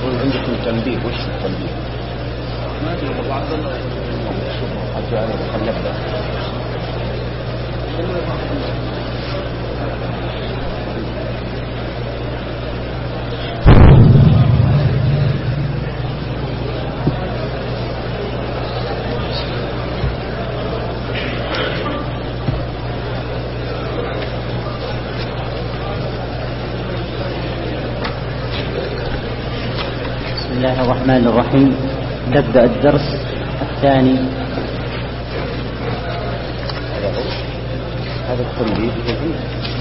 عندكم تنبيه، وش التنبيه؟ ما أدري والله عبد الله حتى أنا بخلفها. بسم الله الرحمن الرحيم. نبدأ الدرس الثاني. هذا التنبيه جديد.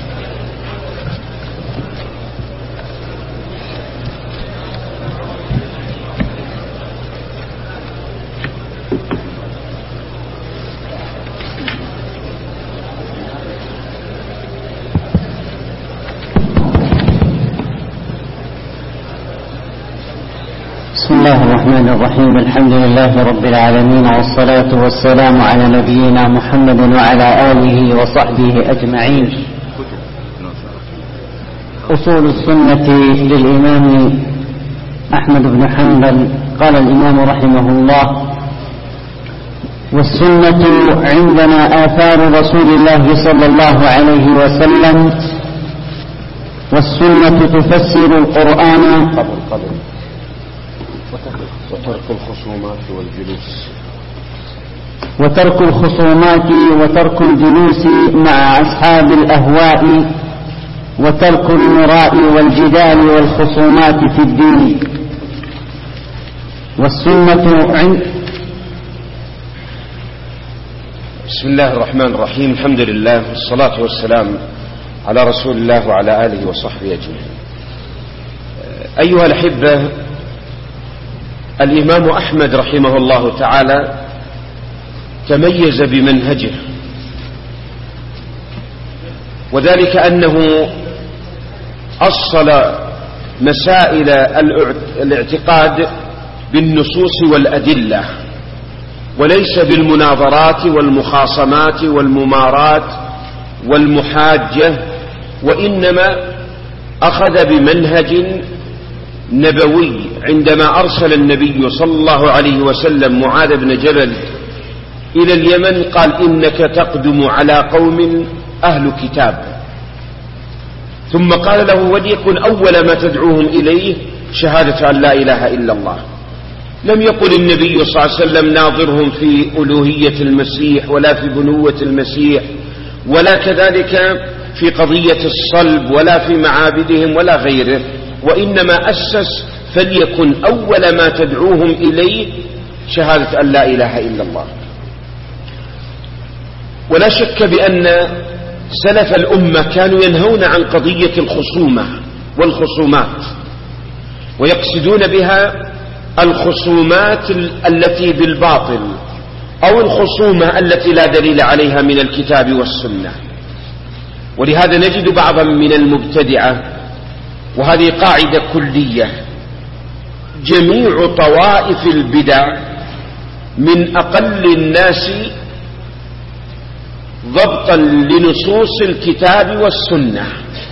بسم الله الرحمن الرحيم. الحمد لله رب العالمين، والصلاة والسلام على نبينا محمد وعلى آله وصحبه أجمعين. أصول السنة للإمام أحمد بن حنبل. قال الإمام رحمه الله: والسنة عندنا آثار رسول الله صلى الله عليه وسلم، والسنة تفسر القرآن. قبل وترك الخصومات والجلوس. وترك الخصومات وترك الجلوس مع أصحاب الأهواء، وترك المراء والجدال والخصومات في الدين. والسنة بسم الله الرحمن الرحيم. الحمد لله والصلاة والسلام على رسول الله وعلى آله وصحبه أجمعين. أيها الأحبة، الإمام أحمد رحمه الله تعالى تميز بمنهجه، وذلك أنه أصل مسائل الاعتقاد بالنصوص والأدلة، وليس بالمناظرات والمخاصمات والممارات والمحاجة، وإنما أخذ بمنهج نبوي. عندما أرسل النبي صلى الله عليه وسلم معاذ بن جبل إلى اليمن قال: إنك تقدم على قوم أهل كتاب. ثم قال له: وليكن أول ما تدعوهم إليه شهادة أن لا إله إلا الله. لم يقل النبي صلى الله عليه وسلم ناظرهم في ألوهية المسيح ولا في بنوة المسيح ولا كذلك في قضية الصلب ولا في معابدهم ولا غيره، وإنما أسس: فليكن أول ما تدعوهم إليه شهادة أن لا إله إلا الله. ولا شك بأن سلف الأمة كانوا ينهون عن قضية الخصومة والخصومات، ويقصدون بها الخصومات التي بالباطل أو الخصومة التي لا دليل عليها من الكتاب والسنة. ولهذا نجد بعضا من المبتدعة، وهذه قاعدة كلية: جميع طوائف البدع من أقل الناس ضبطا لنصوص الكتاب والسنة.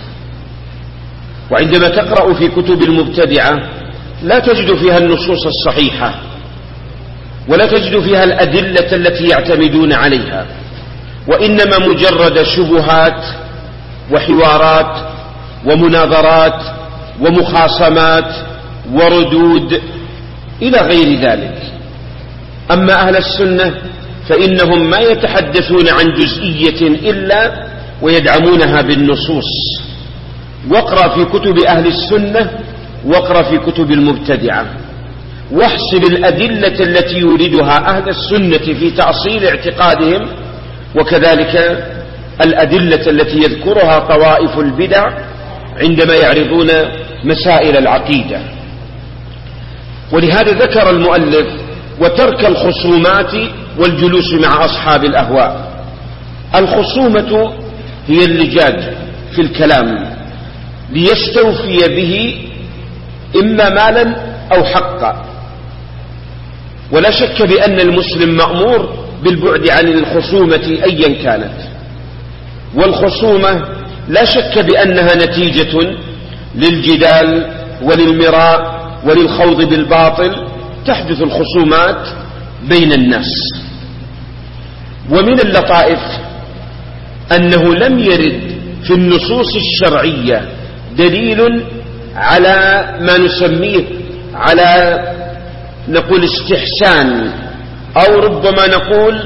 وعندما تقرأ في كتب المبتدعة لا تجد فيها النصوص الصحيحة، ولا تجد فيها الأدلة التي يعتمدون عليها، وإنما مجرد شبهات وحوارات ومناظرات ومخاصمات وردود إلى غير ذلك. أما أهل السنة فإنهم ما يتحدثون عن جزئية إلا ويدعمونها بالنصوص. واقرأ في كتب أهل السنة واقرأ في كتب المبتدعة، واحسب الأدلة التي يوردها أهل السنة في تأصيل اعتقادهم، وكذلك الأدلة التي يذكرها طوائف البدع عندما يعرضون مسائل العقيدة. ولهذا ذكر المؤلف: وترك الخصومات والجلوس مع أصحاب الأهواء. الخصومة هي اللجاج في الكلام ليستوفي به إما مالا أو حقا. ولا شك بأن المسلم مأمور بالبعد عن الخصومة أيا كانت، والخصومة لا شك بأنها نتيجة للجدال وللمراء وللخوض بالباطل تحدث الخصومات بين الناس. ومن اللطائف أنه لم يرد في النصوص الشرعية دليل على ما نسميه على نقول استحسان أو ربما نقول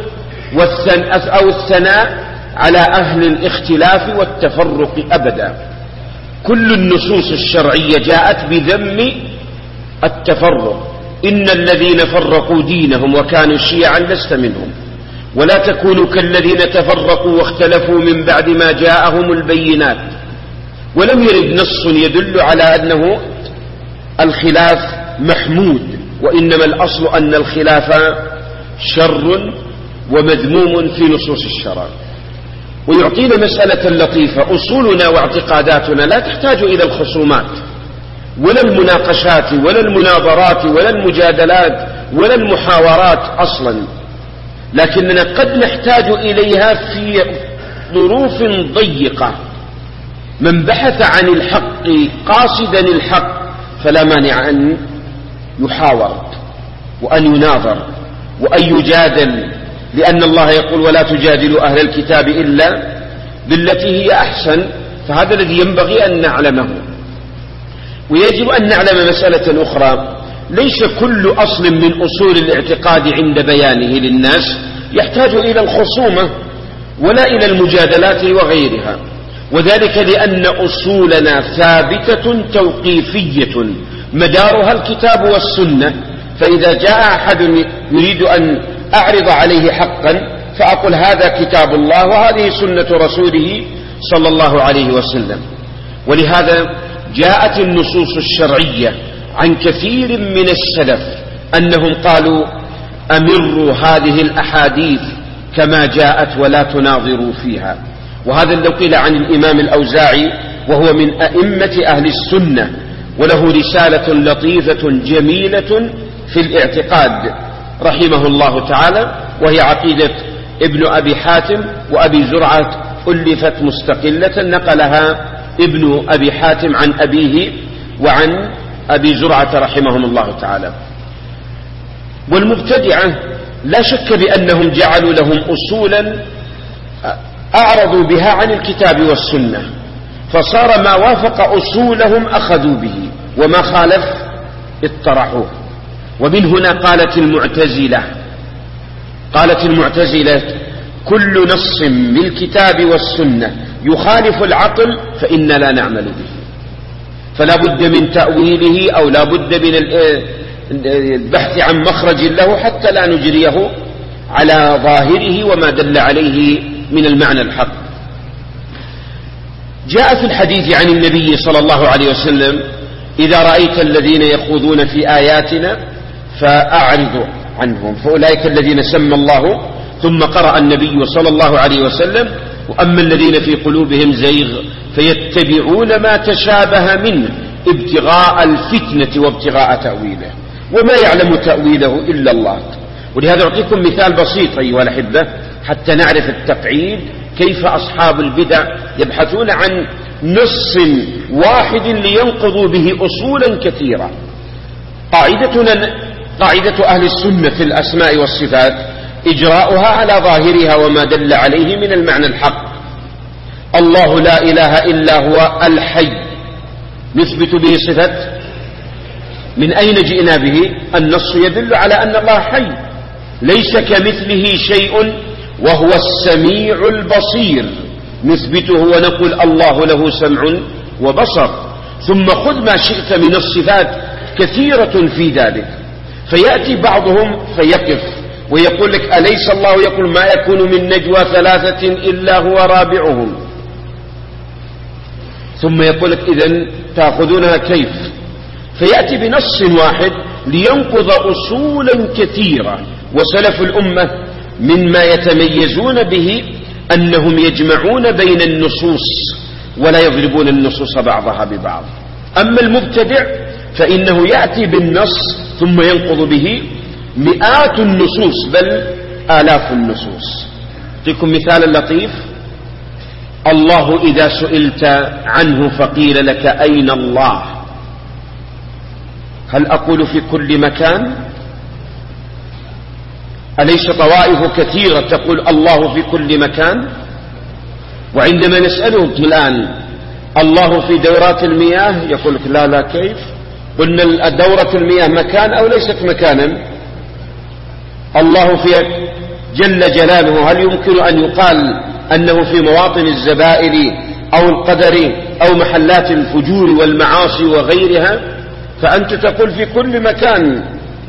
أو الثناء على أهل الاختلاف والتفرق أبدا. كل النصوص الشرعية جاءت بذم التفرق. إن الذين فرقوا دينهم وكانوا شيعا لست منهم ولا تكونوا كالذين تفرقوا واختلفوا من بعد ما جاءهم البينات. ولم يرد نص يدل على أنه الخلاف محمود، وإنما الأصل أن الخلاف شر ومذموم في نصوص الشرع. ويعطينا مسألة لطيفة: أصولنا واعتقاداتنا لا تحتاج إلى الخصومات ولا المناقشات ولا المناظرات ولا المجادلات ولا المحاورات أصلا، لكننا قد نحتاج إليها في ظروف ضيقة. من بحث عن الحق قاصدا الحق فلا مانع أن يحاور وأن يناظر وأن يجادل، لأن الله يقول: ولا تجادلوا أهل الكتاب إلا بالتي هي أحسن. فهذا الذي ينبغي أن نعلمه. ويجب أن نعلم مسألة أخرى: ليس كل أصل من أصول الاعتقاد عند بيانه للناس يحتاج إلى الخصومة ولا إلى المجادلات وغيرها، وذلك لأن أصولنا ثابتة توقيفية مدارها الكتاب والسنة. فإذا جاء أحد يريد أن أعرض عليه حقا فأقول: هذا كتاب الله وهذه سنة رسوله صلى الله عليه وسلم. ولهذا جاءت النصوص الشرعية عن كثير من السلف أنهم قالوا: أمروا هذه الأحاديث كما جاءت ولا تناظروا فيها. وهذا الذي قيل عن الإمام الأوزاعي، وهو من أئمة أهل السنة، وله رسالة لطيفة جميلة في الاعتقاد رحمه الله تعالى، وهي عقيدة ابن أبي حاتم وأبي زرعة، ألفت مستقلة نقلها ابن أبي حاتم عن أبيه وعن أبي زرعة رحمهم الله تعالى. والمبتدعة لا شك بأنهم جعلوا لهم أصولا أعرضوا بها عن الكتاب والسنة، فصار ما وافق أصولهم أخذوا به وما خالف اطرحوه. ومن هنا قالت المعتزلة: كل نص من الكتاب والسنة يخالف العقل فإنا لا نعمل به، فلا بد من تأويله أو لا بد من البحث عن مخرج له حتى لا نجريه على ظاهره وما دل عليه من المعنى الحق. جاء في الحديث عن النبي صلى الله عليه وسلم: إذا رأيت الذين يخوضون في آياتنا فأعرض عنهم فأولئك الذين سمى الله. ثم قرأ النبي صلى الله عليه وسلم: وأما الذين في قلوبهم زيغ فيتبعون ما تشابه منه ابتغاء الفتنة وابتغاء تأويله وما يعلم تأويله إلا الله. ولهذا أعطيكم مثال بسيط أيها الأحبة حتى نعرف التقعيد، كيف أصحاب البدع يبحثون عن نص واحد لينقضوا به أصولا كثيرة. قاعدة أهل السنة في الأسماء والصفات إجراؤها على ظاهرها وما دل عليه من المعنى الحق. الله لا إله إلا هو الحي، نثبت به صفة. من أين جئنا به؟ النص يدل على أن الله حي، ليس كمثله شيء وهو السميع البصير، نثبته ونقول الله له سمع وبصر. ثم خذ ما شئت من الصفات كثيرة في ذلك، فيأتي بعضهم فيقف ويقول لك: أليس الله يقول ما يكون من نجوى ثلاثة إلا هو رابعهم؟ ثم يقول لك: إذن تأخذونها كيف؟ فيأتي بنص واحد لينقض أصولا كثيرة. وسلف الأمة مما يتميزون به أنهم يجمعون بين النصوص ولا يضربون النصوص بعضها ببعض. أما المبتدع فإنه يأتي بالنص ثم ينقض به مئات النصوص بل آلاف النصوص. أعطيكم مثال لطيف: الله إذا سئلت عنه فقيل لك أين الله هل أقول في كل مكان؟ أليس طوائف كثيرة تقول الله في كل مكان؟ وعندما نسألهم الآن الله في دورات المياه يقول لك لا كيف؟ قلنا دورة المياه مكان أو ليست مكانا؟ الله في جل جلاله هل يمكن أن يقال أنه في مواطن الزبائر أو القدر أو محلات الفجور والمعاصي وغيرها؟ فأنت تقول في كل مكان.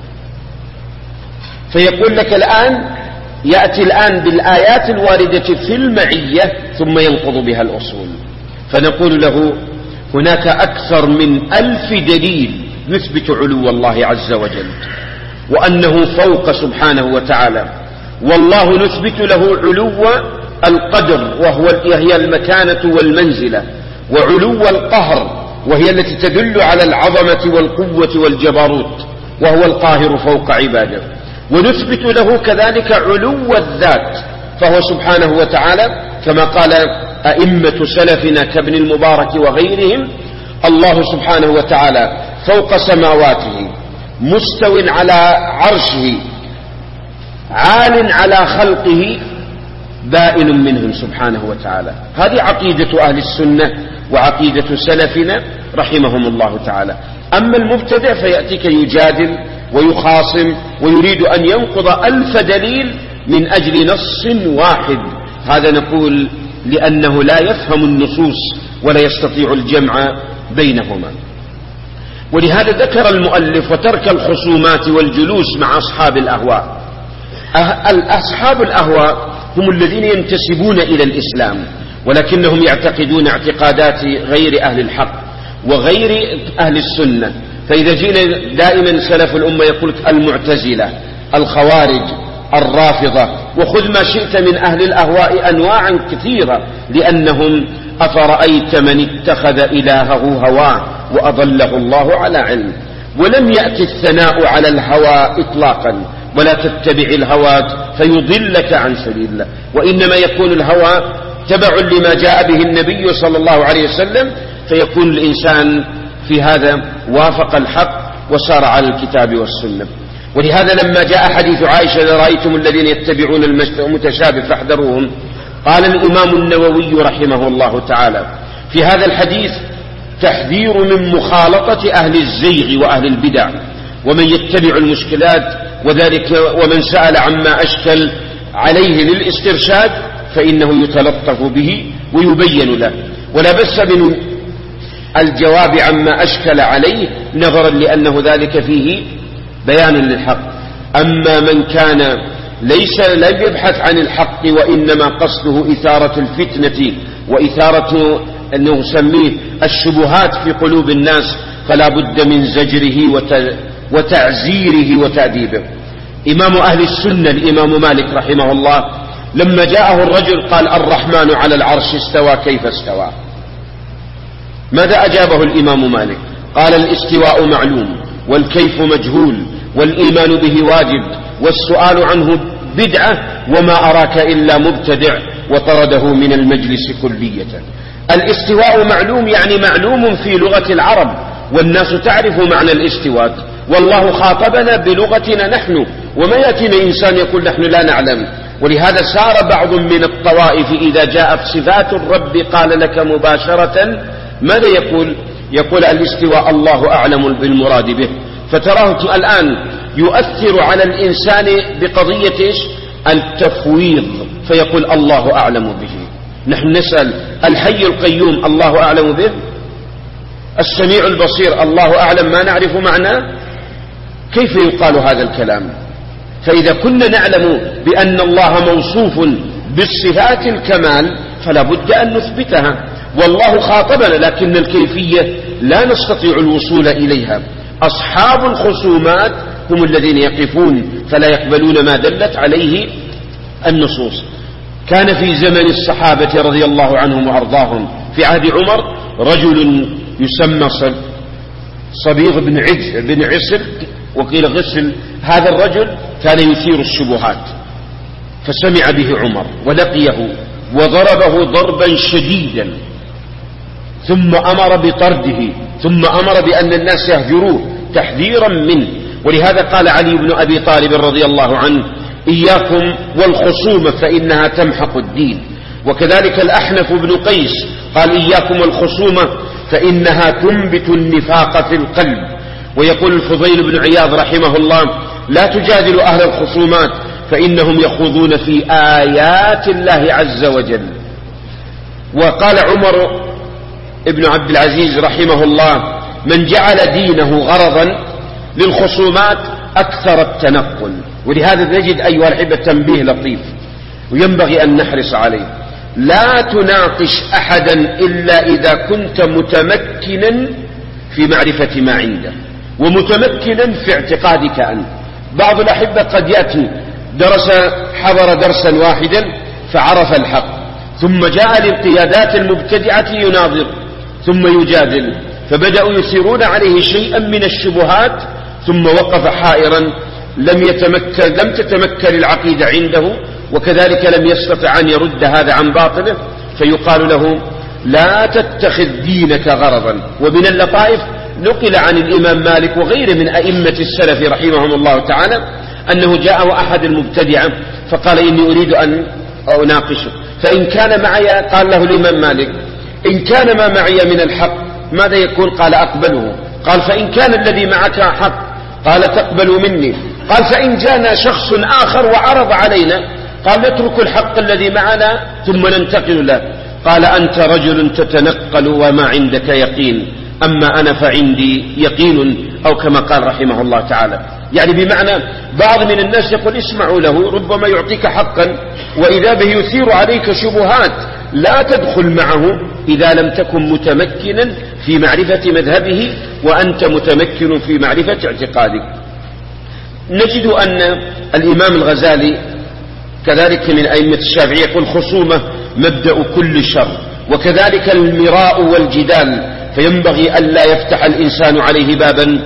فيقول لك الآن يأتي الآن بالآيات الواردة في المعية ثم ينقض بها الأصول. فنقول له هناك أكثر من 1000 دليل يثبت علو الله عز وجل وأنه فوق سبحانه وتعالى، والله نثبت له علو القدر وهي المكانة والمنزلة، وعلو القهر وهي التي تدل على العظمة والقوة والجبروت وهو القاهر فوق عباده، ونثبت له كذلك علو الذات فهو سبحانه وتعالى كما قال أئمة سلفنا كابن المبارك وغيرهم: الله سبحانه وتعالى فوق سماواته مستو على عرشه عال على خلقه بائن منهم سبحانه وتعالى. هذه عقيدة أهل السنة وعقيدة سلفنا رحمهم الله تعالى. أما المبتدع فيأتيك يجادل ويخاصم ويريد أن ينقض 1000 دليل من أجل نص واحد. هذا نقول لأنه لا يفهم النصوص ولا يستطيع الجمع بينهما. ولهذا ذكر المؤلف وترك الخصومات والجلوس مع أصحاب الأهواء. أصحاب الأهواء هم الذين ينتسبون إلى الإسلام ولكنهم يعتقدون اعتقادات غير أهل الحق وغير أهل السنة. فإذا جينا دائما سلف الأمة يقول المعتزلة، الخوارج، الرافضة، وخذ ما شئت من أهل الأهواء أنواعا كثيرة، لأنهم أفرأيت من اتخذ إلهه هواه وأضله الله على علم. ولم يأتي الثناء على الهوى إطلاقا، ولا تتبع الهوى فيضلك عن سبيل الله، وإنما يكون الهوى تبع لما جاء به النبي صلى الله عليه وسلم، فيكون الإنسان في هذا وافق الحق وسار على الكتاب والسنة. ولهذا لما جاء حديث عائشة: إذا رأيتم الذين يتبعون المتشابه فاحذروهم، قال الإمام النووي رحمه الله تعالى في هذا الحديث تحذير من مخالطة أهل الزيغ وأهل البدع ومن يتبع المشكلات، وذلك ومن سأل عما أشكل عليه للاسترشاد فإنه يتلطف به ويبين له، ولا بس من الجواب عما أشكل عليه نظرا لأنه ذلك فيه بيان للحق. أما من كان لم يبحث عن الحق وإنما قصده إثارة الفتنة وإثارة أنه نسميه الشبهات في قلوب الناس، فلا بد من زجره وتعزيره وتأديبه. إمام أهل السنة الإمام مالك رحمه الله لما جاءه الرجل قال: الرحمن على العرش استوى، كيف استوى؟ ماذا أجابه الإمام مالك؟ قال: الاستواء معلوم والكيف مجهول والإيمان به واجب والسؤال عنه بدعة وما أراك إلا مبتدع، وطرده من المجلس كلية. الاستواء معلوم يعني معلوم في لغة العرب والناس تعرف معنى الاستواء، والله خاطبنا بلغتنا نحن، وما يأتينا إنسان يقول نحن لا نعلم. ولهذا سار بعض من الطوائف إذا جاءت صفات الرب قال لك مباشرة ماذا يقول الاستواء الله أعلم بالمراد به. فتراه الآن يؤثر على الإنسان بقضية التفويض، فيقول الله أعلم به. نحن نسأل الحي القيوم الله أعلم به، السميع البصير الله أعلم، ما نعرف معناه. كيف يقال هذا الكلام؟ فإذا كنا نعلم بأن الله موصوف بالصفات الكمال فلا بد أن نثبتها، والله خاطبنا، لكن الكيفية لا نستطيع الوصول إليها. أصحاب الخصومات هم الذين يقفون فلا يقبلون ما دلت عليه النصوص. كان في زمن الصحابة رضي الله عنهم وأرضاهم في عهد عمر رجل يسمى صبيغ بن عسل وقيل غسل. هذا الرجل كان يثير الشبهات، فسمع به عمر ولقيه وضربه ضربا شديدا، ثم أمر بطرده، ثم أمر بأن الناس يهجروه تحذيرا منه. ولهذا قال علي بن أبي طالب رضي الله عنه: إياكم والخصومة فإنها تمحق الدين. وكذلك الأحنف بن قيس قال: إياكم والخصومة فإنها تنبت النفاق في القلب. ويقول الفضيل بن عياض رحمه الله: لا تجادلوا أهل الخصومات فإنهم يخوضون في آيات الله عز وجل. وقال عمر ابن عبد العزيز رحمه الله: من جعل دينه غرضا للخصومات أكثر التنقل. ولهذا نجد أيها الأحبة تنبيه لطيف وينبغي أن نحرص عليه: لا تناقش أحدا إلا إذا كنت متمكنا في معرفة ما عنده ومتمكنا في اعتقادك أنت. بعض الأحبة قد يأتي حضر درسا واحدا فعرف الحق، ثم جاء للقيادات المبتدعة يناظر ثم يجادل، فبدأوا يثيرون عليه شيئا من الشبهات، ثم وقف حائرا، لم تتمكن العقيدة عنده، وكذلك لم يستطع أن يرد هذا عن باطله، فيقال له: لا تتخذ دينك غرضا. ومن اللطائف نقل عن الإمام مالك وغيره من أئمة السلف رحمهم الله تعالى أنه جاء أحد المبتدعة فقال: إني أريد أن أناقشه، فإن كان معي، قال له الإمام مالك: إن كان ما معي من الحق ماذا يكون؟ قال: أقبله. قال: فإن كان الذي معك حق؟ قال: تقبل مني. قال: فإن جاءنا شخص آخر وعرض علينا؟ قال: نترك الحق الذي معنا ثم ننتقل له. قال: أنت رجل تتنقل وما عندك يقين، أما أنا فعندي يقين، أو كما قال رحمه الله تعالى. يعني بمعنى بعض من الناس يقول: اسمعوا له، ربما يعطيك حقا وإذا به يثير عليك شبهات، لا تدخل معه إذا لم تكن متمكنا في معرفة مذهبه وأنت متمكن في معرفة اعتقادك. نجد أن الإمام الغزالي كذلك من أئمة الشافعية يقول: خصومة مبدأ كل شر. وكذلك المراء والجدال، فينبغي ألا يفتح الإنسان عليه بابا،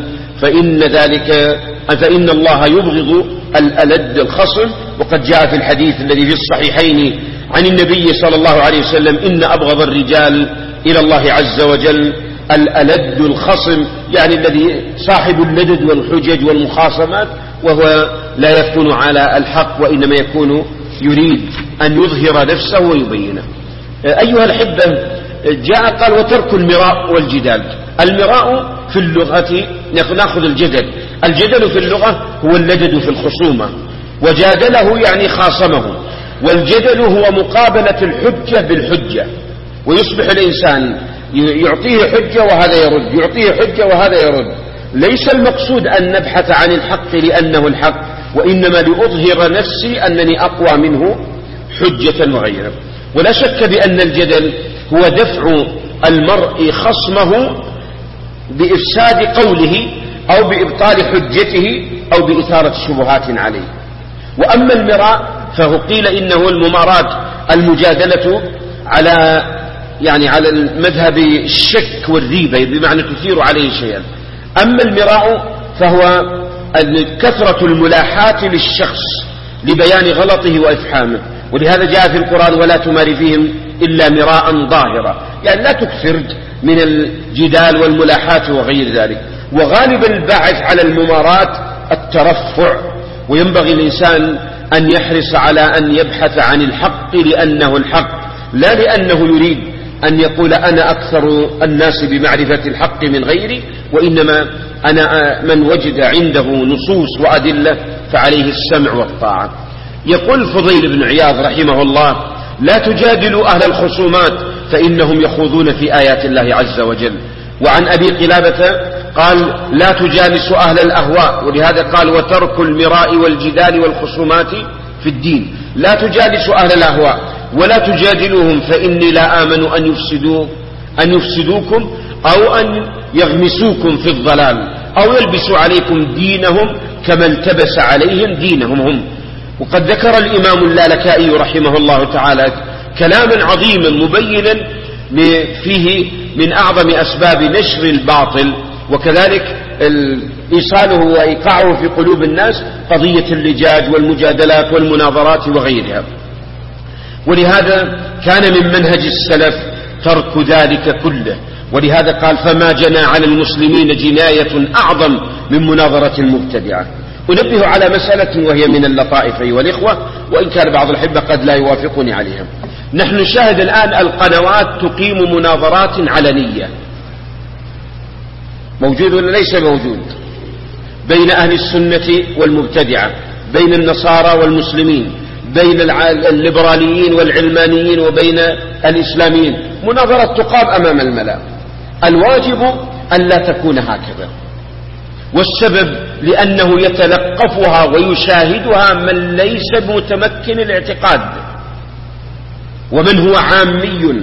فإن الله يبغض الألد الخصم. وقد جاء في الحديث الذي في الصحيحين عن النبي صلى الله عليه وسلم: إن أبغض الرجال إلى الله عز وجل الألد الخصم، يعني الذي صاحب اللدد والحجج والمخاصمات، وهو لا يكون على الحق وإنما يكون يريد أن يظهر نفسه ويبينه. أيها الأحبة، جاء قال: وترك المراء والجدال. المراء في اللغة نأخذ الجدل. الجدل في اللغة هو اللدد في الخصومة، وجادله يعني خاصمه. والجدل هو مقابلة الحجة بالحجة، ويصبح الإنسان يعطيه حجة وهذا يرد، يعطيه حجة وهذا يرد. ليس المقصود أن نبحث عن الحق لأنه الحق، وإنما لأظهر نفسي أنني أقوى منه حجة وغيره. ولا شك بأن الجدل هو دفع المرء خصمه بإفساد قوله أو بإبطال حجته أو بإثارة شبهات عليه. وأما المراء فهو قيل إنه المماراة، المجادلة على المذهب الشك والريبة، بمعنى تثير عليه شيئا. أما المراء فهو كثرة الملاحات للشخص لبيان غلطه وإفحامه. ولهذا جاء في القرآن: ولا تماري فيهم إلا مراء ظاهرا، يعني لا تكثر من الجدال والملاحات وغير ذلك. وغالبا الباعث على الممارات الترفع، وينبغي الإنسان أن يحرص على أن يبحث عن الحق لأنه الحق، لا لأنه يريد أن يقول: أنا أكثر الناس بمعرفة الحق من غيري، وإنما أنا من وجد عنده نصوص وأدلة فعليه السمع والطاعة. يقول الفضيل بن عياض رحمه الله: لا تجادلوا أهل الخصومات فإنهم يخوضون في آيات الله عز وجل. وعن أبي قلابة قال: لا تجالسوا أهل الأهواء. ولهذا قال: وترك المراء والجدال والخصومات في الدين. لا تجالسوا أهل الأهواء ولا تجادلوهم، فإني لا آمن أن يفسدوكم أو أن يغمسوكم في الضلال أو يلبسوا عليكم دينهم كما التبس عليهم دينهم هم. وقد ذكر الإمام اللالكائي رحمه الله تعالى كلاما عظيما مبينا فيه من أعظم أسباب نشر الباطل، وكذلك إيصاله وإيقاعه في قلوب الناس قضية اللجاج والمجادلات والمناظرات وغيرها. ولهذا كان من منهج السلف ترك ذلك كله. ولهذا قال: فما جنى على المسلمين جناية أعظم من مناظرة المبتدعة. أنبه على مسألة وهي من اللطائف أيها الإخوة، وإن كان بعض الأحبة قد لا يوافقني عليها. نحن نشاهد الآن القنوات تقيم مناظرات علنية، موجود ولا ليس موجود؟ بين أهل السنة والمبتدعة، بين النصارى والمسلمين، بين الليبراليين والعلمانيين وبين الإسلاميين، مناظرة تقام أمام الملأ. الواجب أن لا تكون هكذا، والسبب لأنه يتلقفها ويشاهدها من ليس بمتمكن الاعتقاد، ومن هو عامي،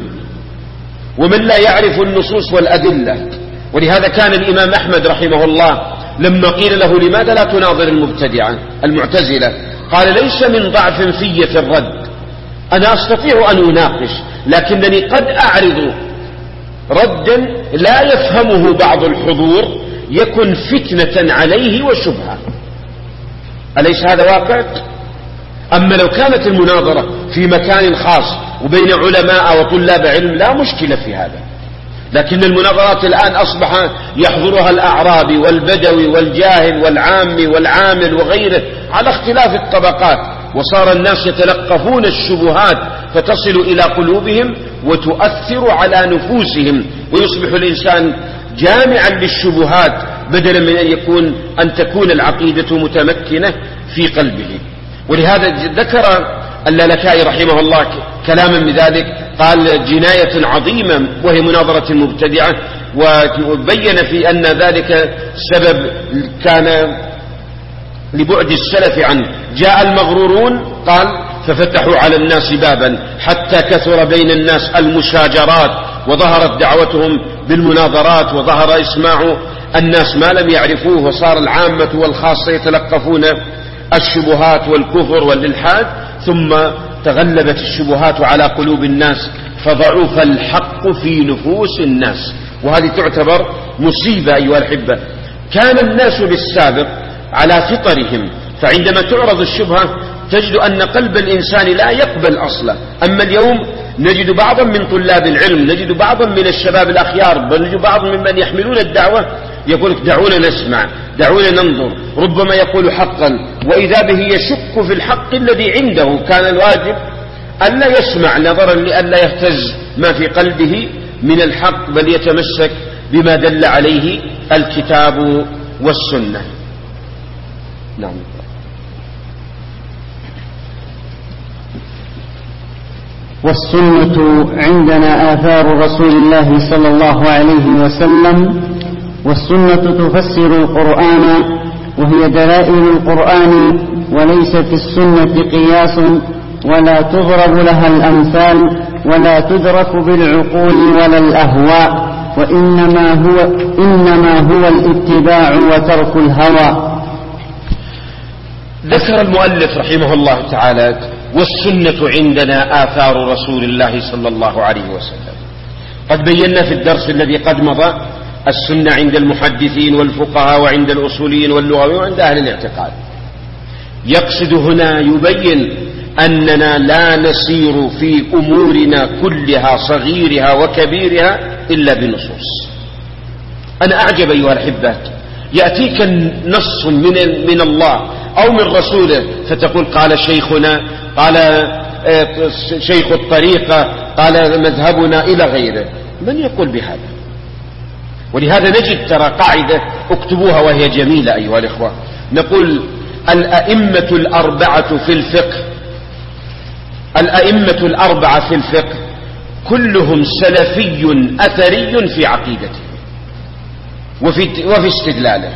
ومن لا يعرف النصوص والأدلة. ولهذا كان الإمام أحمد رحمه الله لما قيل له لماذا لا تناظر المبتدعة المعتزلة، قال ليس من ضعف في الرد، أنا أستطيع أن أناقش، لكنني قد أعرض ردا لا يفهمه بعض الحضور يكن فتنة عليه وشبهة. أليس هذا واقع؟ أما لو كانت المناظرة في مكان خاص وبين علماء وطلاب علم لا مشكلة في هذا، لكن المناظرات الآن أصبح يحضرها الأعرابي والبدوي والجاهل والعامي والعامل وغيره على اختلاف الطبقات، وصار الناس يتلقفون الشبهات فتصل إلى قلوبهم وتؤثر على نفوسهم، ويصبح الإنسان جامعا للشبهات بدلا من أن تكون العقيدة متمكنة في قلبه. ولهذا ذكر اللالكائي رحمه الله كلاما من ذلك، قال جناية عظيمة وهي مناظرة المبتدعة، وبين في أن ذلك سبب كان لبعد السلف عنه. جاء المغرورون قال ففتحوا على الناس بابا حتى كثر بين الناس المشاجرات، وظهرت دعوتهم بالمناظرات، وظهر إسماع الناس ما لم يعرفوه، وصار العامة والخاصة يتلقفون الشبهات والكفر والإلحاد، ثم تغلبت الشبهات على قلوب الناس فضعف الحق في نفوس الناس، وهذه تعتبر مصيبة أيها الأحبة. كان الناس بالسابق على فطرهم، فعندما تعرض الشبهة تجد أن قلب الإنسان لا يقبل أصلا. أما اليوم نجد بعضا من طلاب العلم، نجد بعضا من الشباب الأخيار، بل نجد بعضا ممن يحملون الدعوة يقول لك دعونا نسمع، دعونا ننظر، ربما يقول حقا وإذا به يشك في الحق الذي عنده. كان الواجب ألا يسمع نظرا لألا يهتز ما في قلبه من الحق، بل يتمسك بما دل عليه الكتاب والسنة. نعم. والسنة عندنا آثار رسول الله صلى الله عليه وسلم، والسنة تفسر القرآن وهي دلائل القرآن، وليس في السنة قياس ولا تضرب لها الأمثال ولا تدرك بالعقول ولا الأهواء، وإنما هو الاتباع وترك الهوى. ذكر المؤلف رحمه الله تعالى والسنة عندنا آثار رسول الله صلى الله عليه وسلم. قد بينا في الدرس الذي قد مضى السنة عند المحدثين والفقهاء وعند الأصوليين واللغويين وعند أهل الاعتقاد. يقصد هنا يبين أننا لا نسير في أمورنا كلها صغيرها وكبيرها إلا بنصوص. أنا أعجب أيها الأحبة، يأتيك نص من الله أو من رسوله فتقول قال شيخنا، قال شيخ الطريقة، قال مذهبنا إلى غيره. من يقول بهذا؟ ولهذا نجد ترى قاعدة اكتبوها وهي جميلة أيها الإخوة، نقول الأئمة الأربعة في الفقه، الأئمة الأربعة في الفقه كلهم سلفي أثري في عقيدته وفي استدلاله.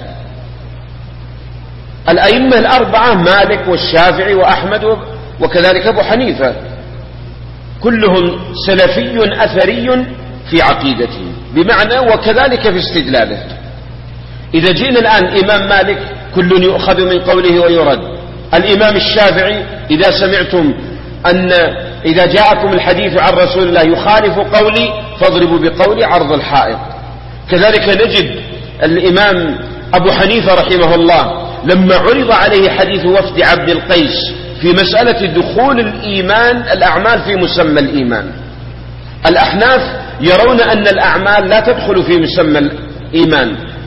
الأئمة الأربعة مالك والشافعي وأحمد وكذلك أبو حنيفة، كلهم سلفي أثري في عقيدته، بمعنى وكذلك في استدلاله. إذا جينا الآن إمام مالك كل يؤخذ من قوله ويرد. الإمام الشافعي إذا سمعتم أن إذا جاءكم الحديث عن رسول الله يخالف قولي فاضربوا بقولي عرض الحائط. كذلك نجد الإمام أبو حنيفة رحمه الله لما عرض عليه حديث وفد عبد القيس في مسألة دخول الأعمال في مسمى الإيمان، الأحناف يرون أن الأعمال لا تدخل في مسمى الإيمان،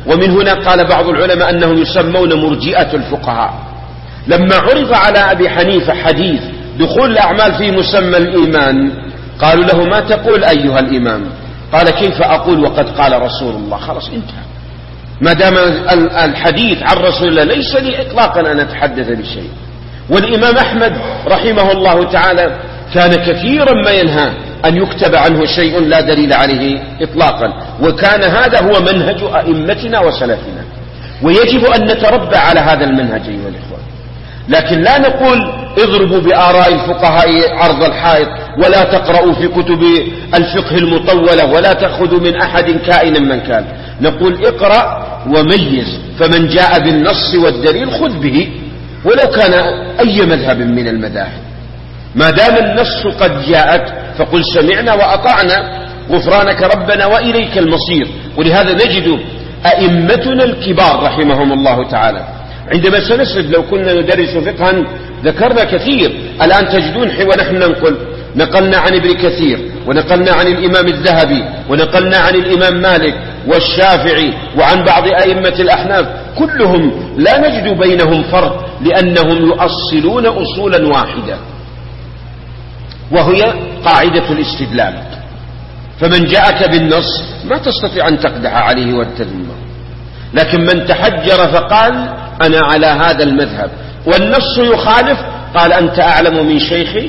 ومن هنا قال بعض العلماء أنهم يسمون مرجئة الفقهاء. لما عرض على أبي حنيفة حديث دخول الأعمال في مسمى الإيمان قالوا له: ما تقول أيها الإمام؟ قال: كيف أقول وقد قال رسول الله؟ خلاص انتهى، ما دام الحديث عن رسول الله ليس لي إطلاقا أن أتحدث بشيء. والإمام أحمد رحمه الله تعالى كان كثيرا ما ينهى أن يكتب عنه شيء لا دليل عليه إطلاقا، وكان هذا هو منهج أئمتنا وسلفنا، ويجب أن نتربى على هذا المنهج أيها الإخوة. لكن لا نقول اضربوا بآراء الفقهاء عرض الحائط، ولا تقرأوا في كتب الفقه المطولة، ولا تأخذوا من أحد كائنا من كان. نقول اقرأ وميز، فمن جاء بالنص والدليل خذ به ولو كان أي مذهب من المذاهب، ما دام النص قد جاءت فقل سمعنا وأطعنا غفرانك ربنا وإليك المصير. ولهذا نجد أئمتنا الكبار رحمهم الله تعالى عندما سنسرد، لو كنا ندرس فقها ذكرنا كثير، الآن تجدون ونحن نقلنا عن ابن كثير، ونقلنا عن الإمام الذهبي، ونقلنا عن الإمام مالك والشافعي، وعن بعض أئمة الأحناف، كلهم لا نجد بينهم فرق، لأنهم يؤصلون أصولا واحدة وهي قاعدة الاستدلال. فمن جاءك بالنص ما تستطيع أن تقدح عليه وتذمه، لكن من تحجر فقال أنا على هذا المذهب والنص يخالف، قال أنت أعلم من شيخي.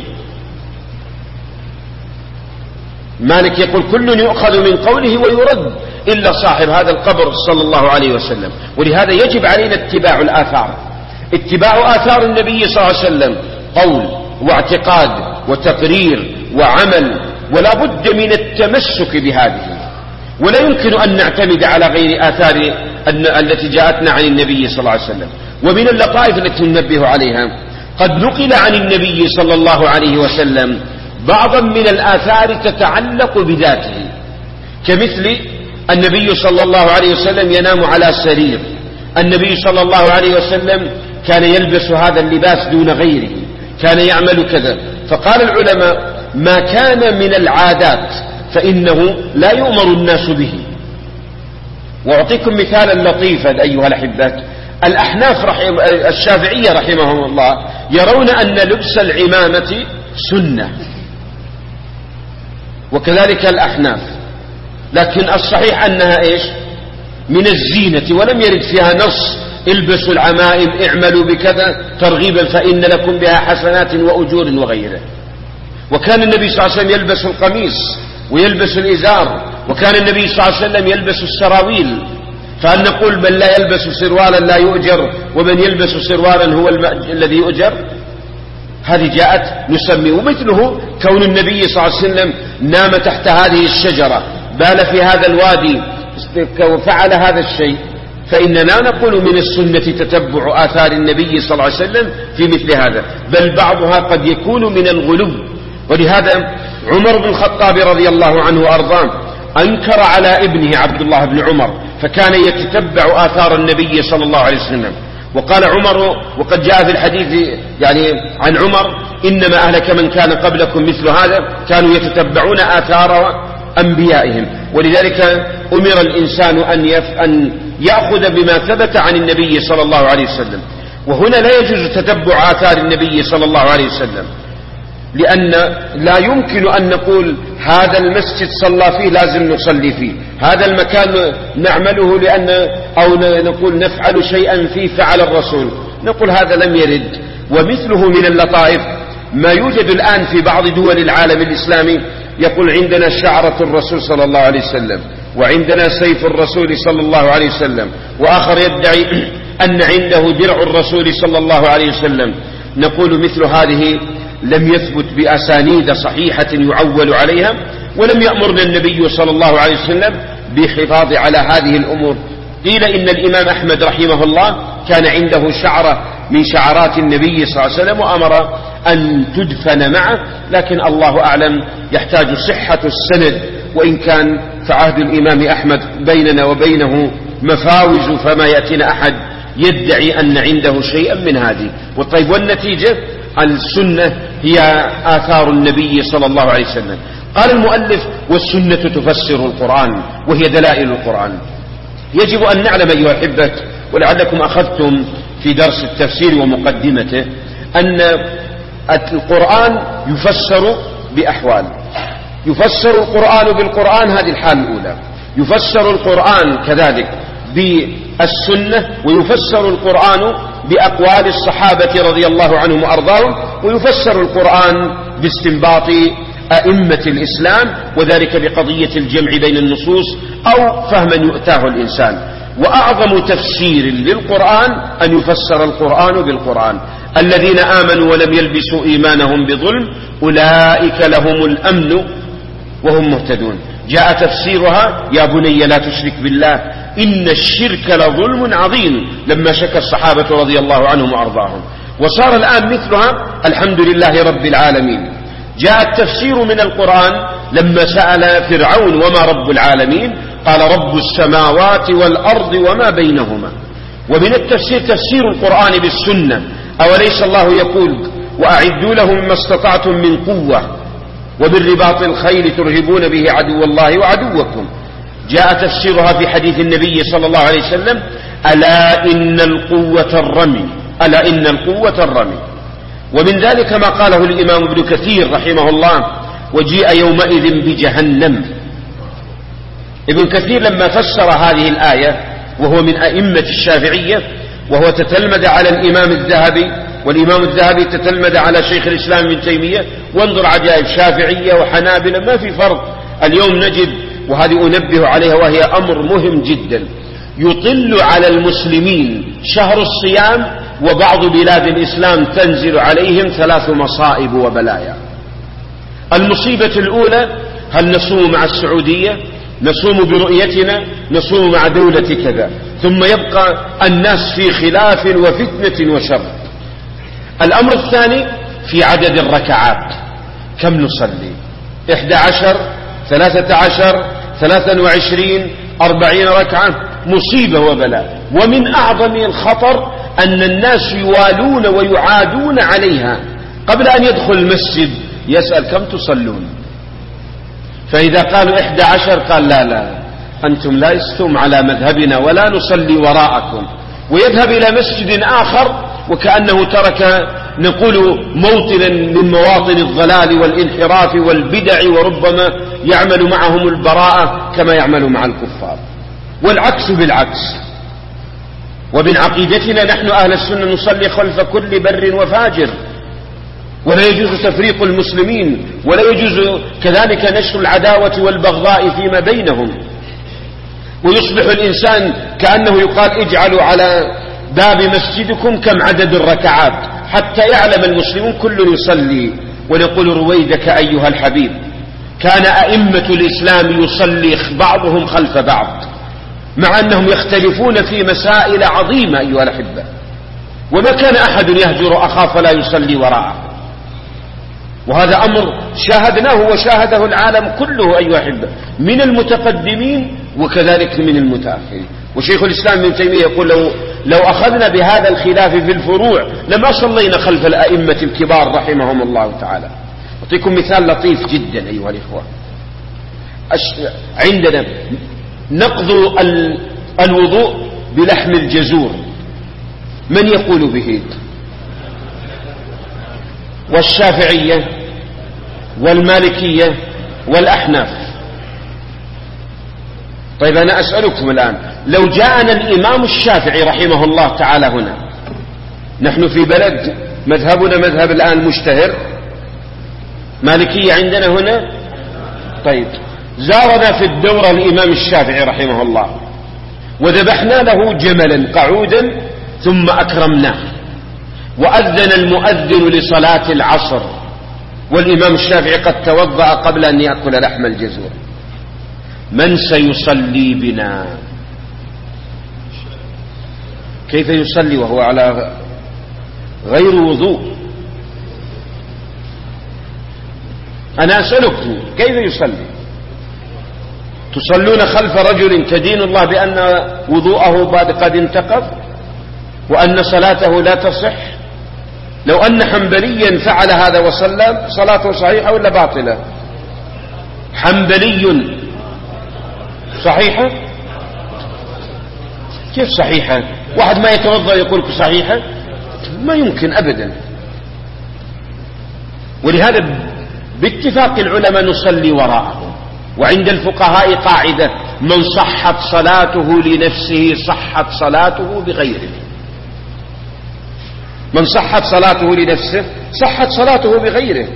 مالك يقول كل يؤخذ من قوله ويرد إلا صاحب هذا القبر صلى الله عليه وسلم. ولهذا يجب علينا اتباع الآثار، اتباع آثار النبي صلى الله عليه وسلم، قول واعتقاد وتقرير وعمل، ولا بد من التمسك بهذه، ولا يمكن أن نعتمد على غير آثار التي جاءتنا عن النبي صلى الله عليه وسلم. ومن اللطائف التي ننبه عليها، قد نقل عن النبي صلى الله عليه وسلم بعضا من الآثار تتعلق بذاته، كمثل النبي صلى الله عليه وسلم ينام على سرير، النبي صلى الله عليه وسلم كان يلبس هذا اللباس دون غيره، كان يعمل كذا. فقال العلماء ما كان من العادات فإنه لا يؤمر الناس به. وأعطيكم مثالا لطيفا أيها الأحبات، الأحناف الشافعية رحمهم الله يرون أن لبس العمامة سنة، وكذلك الأحناف، لكن الصحيح أنها إيش؟ من الزينة، ولم يرد فيها نص البسوا العمائم اعملوا بكذا ترغيبا فإن لكم بها حسنات وأجور وغيره. وكان النبي صلى الله عليه وسلم يلبس القميص ويلبس الإزار، وكان النبي صلى الله عليه وسلم يلبس السراويل، فهل نقول من لا يلبس سروالا لا يؤجر ومن يلبس سروالا هو الذي يؤجر؟ هذه جاءت نسمي. ومثله كون النبي صلى الله عليه وسلم نام تحت هذه الشجرة، بال في هذا الوادي وفعل هذا الشيء، فإننا نقول من السنة تتبع آثار النبي صلى الله عليه وسلم في مثل هذا، بل بعضها قد يكون من الغلو. ولهذا عمر بن الخطاب رضي الله عنه وأرضاه أنكر على ابنه عبد الله بن عمر، فكان يتتبع آثار النبي صلى الله عليه وسلم. وقال عمر، وقد جاء في الحديث يعني عن عمر، إنما أهلك من كان قبلكم مثل هذا، كانوا يتتبعون آثار أنبيائهم. ولذلك أمر الإنسان أن يأخذ بما ثبت عن النبي صلى الله عليه وسلم. وهنا لا يجوز تتبع آثار النبي صلى الله عليه وسلم، لأن لا يمكن أن نقول هذا المسجد صلى فيه لازم نصلي فيه، هذا المكان نعمله لأن أو نقول نفعل شيئا فيه فعل الرسول، نقول هذا لم يرد. ومثله من اللطائف ما يوجد الآن في بعض دول العالم الإسلامي، يقول عندنا شعرة الرسول صلى الله عليه وسلم، وعندنا سيف الرسول صلى الله عليه وسلم، وآخر يدعي أن عنده درع الرسول صلى الله عليه وسلم. نقول مثل هذه لم يثبت بأسانيد صحيحة يعول عليها، ولم يأمرنا النبي صلى الله عليه وسلم بالحفاظ على هذه الأمور. قيل إن الإمام أحمد رحمه الله كان عنده شعرة من شعرات النبي صلى الله عليه وسلم وأمر أن تدفن معه، لكن الله أعلم يحتاج صحة السند، وإن كان فعهد الإمام أحمد بيننا وبينه مفاوز، فما يأتينا أحد يدعي أن عنده شيئا من هذه. والطيب والنتيجة السنة هي آثار النبي صلى الله عليه وسلم. قال المؤلف والسنة تفسر القرآن وهي دلائل القرآن. يجب أن نعلم أيها الأحبة، ولعلكم أخذتم في درس التفسير ومقدمته، أن القرآن يفسر بأحوال. يفسر القرآن بالقرآن، هذه الحالة الأولى. يفسر القرآن كذلك بالسنة، ويفسر القرآن بأقوال الصحابة رضي الله عنهم وأرضاهم، ويفسر القرآن باستنباط أئمة الإسلام، وذلك بقضية الجمع بين النصوص أو فهما يؤتاه الإنسان. وأعظم تفسير للقرآن أن يفسر القرآن بالقرآن. الذين آمنوا ولم يلبسوا إيمانهم بظلم أولئك لهم الأمن وهم مهتدون. جاء تفسيرها يا بني لا تشرك بالله إن الشرك لظلم عظيم، لما شكى الصحابة رضي الله عنهم وأرضاهم. وصار الآن مثلها الحمد لله رب العالمين. جاء التفسير من القرآن لما سأل فرعون وما رب العالمين، قال رب السماوات والأرض وما بينهما. ومن التفسير تفسير القرآن بالسنة. أوليس الله يقول وأعدوا لهم ما استطعتم من قوة وبالرباط الخيل ترهبون به عدو الله وعدوكم. جاء تفسيرها في حديث النبي صلى الله عليه وسلم ألا إن القوة الرمي، ألا إن القوة الرمي. ومن ذلك ما قاله الإمام ابن كثير رحمه الله وجيء يومئذ بجهنم. ابن كثير لما فسر هذه الآية وهو من أئمة الشافعية، وهو تتلمذ على الإمام الذهبي، والإمام الذهبي تتلمذ على شيخ الإسلام ابن تيمية، وانظر عجائب، شافعية وحنابلة ما في فرق. اليوم نجد، وهذه أنبه عليها وهي أمر مهم جدا، يطل على المسلمين شهر الصيام وبعض بلاد الإسلام تنزل عليهم 3 مصائب وبلايا. المصيبة الأولى، هل نصوم مع السعودية؟ نصوم برؤيتنا؟ نصوم مع دولة كذا؟ ثم يبقى الناس في خلاف وفتنة وشر. الأمر الثاني في عدد الركعات، كم نصلي؟ 11 13 23 40 ركعة، مصيبة وبلاء. ومن أعظم الخطر أن الناس يوالون ويعادون عليها. قبل أن يدخل المسجد يسأل كم تصلون؟ فإذا قالوا 11 قال لا أنتم لستم على مذهبنا ولا نصلي وراءكم، ويذهب إلى مسجد آخر وكأنه ترك نقول موطنا من مواطن الضلال والانحراف والبدع، وربما يعمل معهم البراءة كما يعمل مع الكفار، والعكس بالعكس. ومن عقيدتنا نحن أهل السنة نصلي خلف كل بر وفاجر، ولا يجوز تفريق المسلمين، ولا يجوز كذلك نشر العداوة والبغضاء فيما بينهم. ويصبح الإنسان كأنه يقال اجعلوا على باب مسجدكم كم عدد الركعات حتى يعلم المسلمون كل يصلي. ونقول رويدك أيها الحبيب، كان أئمة الإسلام يصلي بعضهم خلف بعض، مع أنهم يختلفون في مسائل عظيمة أيها الأحبة، وما كان أحد يهجر أخاه فلا يصلي وراءه. وهذا أمر شاهدناه وشاهده العالم كله أيها الأحبة، من المتقدمين وكذلك من المتأخرين. وشيخ الإسلام ابن تيمية يقول لو أخذنا بهذا الخلاف في الفروع لما صلينا خلف الأئمة الكبار رحمهم الله تعالى. أعطيكم مثال لطيف جدا أيها الإخوة. عندنا نقض الوضوء بلحم الجزور، من يقول به؟ والشافعية والمالكية والأحناف. طيب أنا أسألكم الآن، لو جاءنا الإمام الشافعي رحمه الله تعالى هنا، نحن في بلد مذهبنا مذهب الآن مشتهر، مالكية عندنا هنا. طيب زارنا في الدورة الإمام الشافعي رحمه الله وذبحنا له جملا قعودا ثم أكرمناه، وأذن المؤذن لصلاة العصر والإمام الشافعي قد توضأ قبل أن يأكل لحم الجزور، من سيصلي بنا؟ كيف يصلي وهو على غير وضوء؟ أنا أسألكم كيف يصلي؟ تصلون خلف رجل تدين الله بأن وضوءه قد انتقض وأن صلاته لا تصح؟ لو أن حنبليا فعل هذا وصلى صلاته صحيحة ولا باطلة؟ حنبلي صحيحة؟ كيف صحيحة؟ واحد ما يتوضأ يقول صحيحة؟ ما يمكن أبدا. ولهذا باتفاق العلماء نصلي وراءه. وعند الفقهاء قاعدة: من صحت صلاته لنفسه صحت صلاته بغيره. من صحت صلاته لنفسه صحت صلاته بغيره.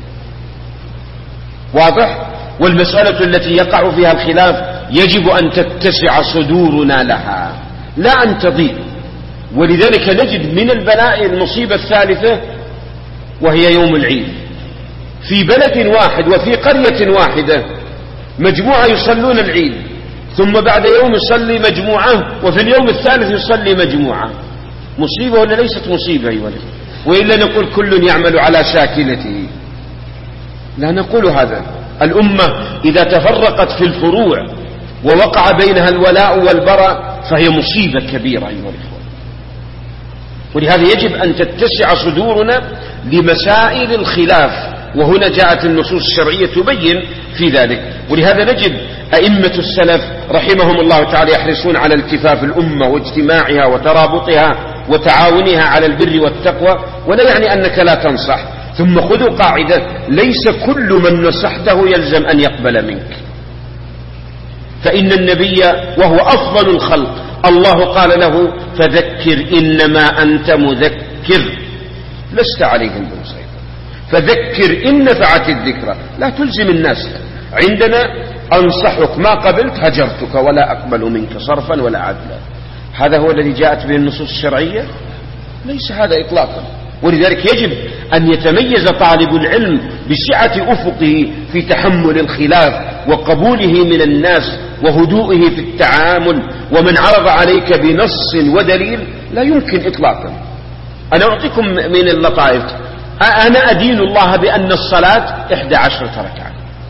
واضح؟ والمسألة التي يقع فيها الخلاف يجب أن تتسع صدورنا لها، لا أن تضيق. ولذلك نجد من البلاء المصيبة الثالثة وهي يوم العيد. في بلد واحد وفي قرية واحدة مجموعة يصلون العيد، ثم بعد يوم يصلي مجموعة، وفي اليوم الثالث يصلي مجموعة. مصيبة ولا ليست مصيبة أيها الأخوة؟ وإلا نقول كل يعمل على شاكلته؟ لا نقول هذا. الأمة إذا تفرقت في الفروع ووقع بينها الولاء والبراء فهي مصيبة كبيرة أيها الأخوة. ولهذا يجب أن تتسع صدورنا لمسائل الخلاف، وهنا جاءت النصوص الشرعية تبين في ذلك. ولهذا نجد أئمة السلف رحمهم الله تعالى يحرصون على التفاف الأمة واجتماعها وترابطها وتعاونها على البر والتقوى، ولا يعني أنك لا تنصح. ثم خذوا قاعدة: ليس كل من نصحته يلزم أن يقبل منك. فإن النبي وهو أفضل الخلق الله قال له: فذكر إنما أنت مذكر لست عليهم بمسيطر. فذكر إن نفعت الذكرى. لا تلزم الناس. عندنا أنصحك، ما قبلت هجرتك ولا أقبل منك صرفا ولا عدلا. هذا هو الذي جاءت به النصوص الشرعية؟ ليس هذا إطلاقا. ولذلك يجب أن يتميز طالب العلم بسعة أفقه في تحمل الخلاف وقبوله من الناس وهدوئه في التعامل. ومن عرض عليك بنص ودليل لا يمكن إطلاقا. أنا أعطيكم من اللطائف. أنا أدين الله بأن الصلاة 11 ركعة،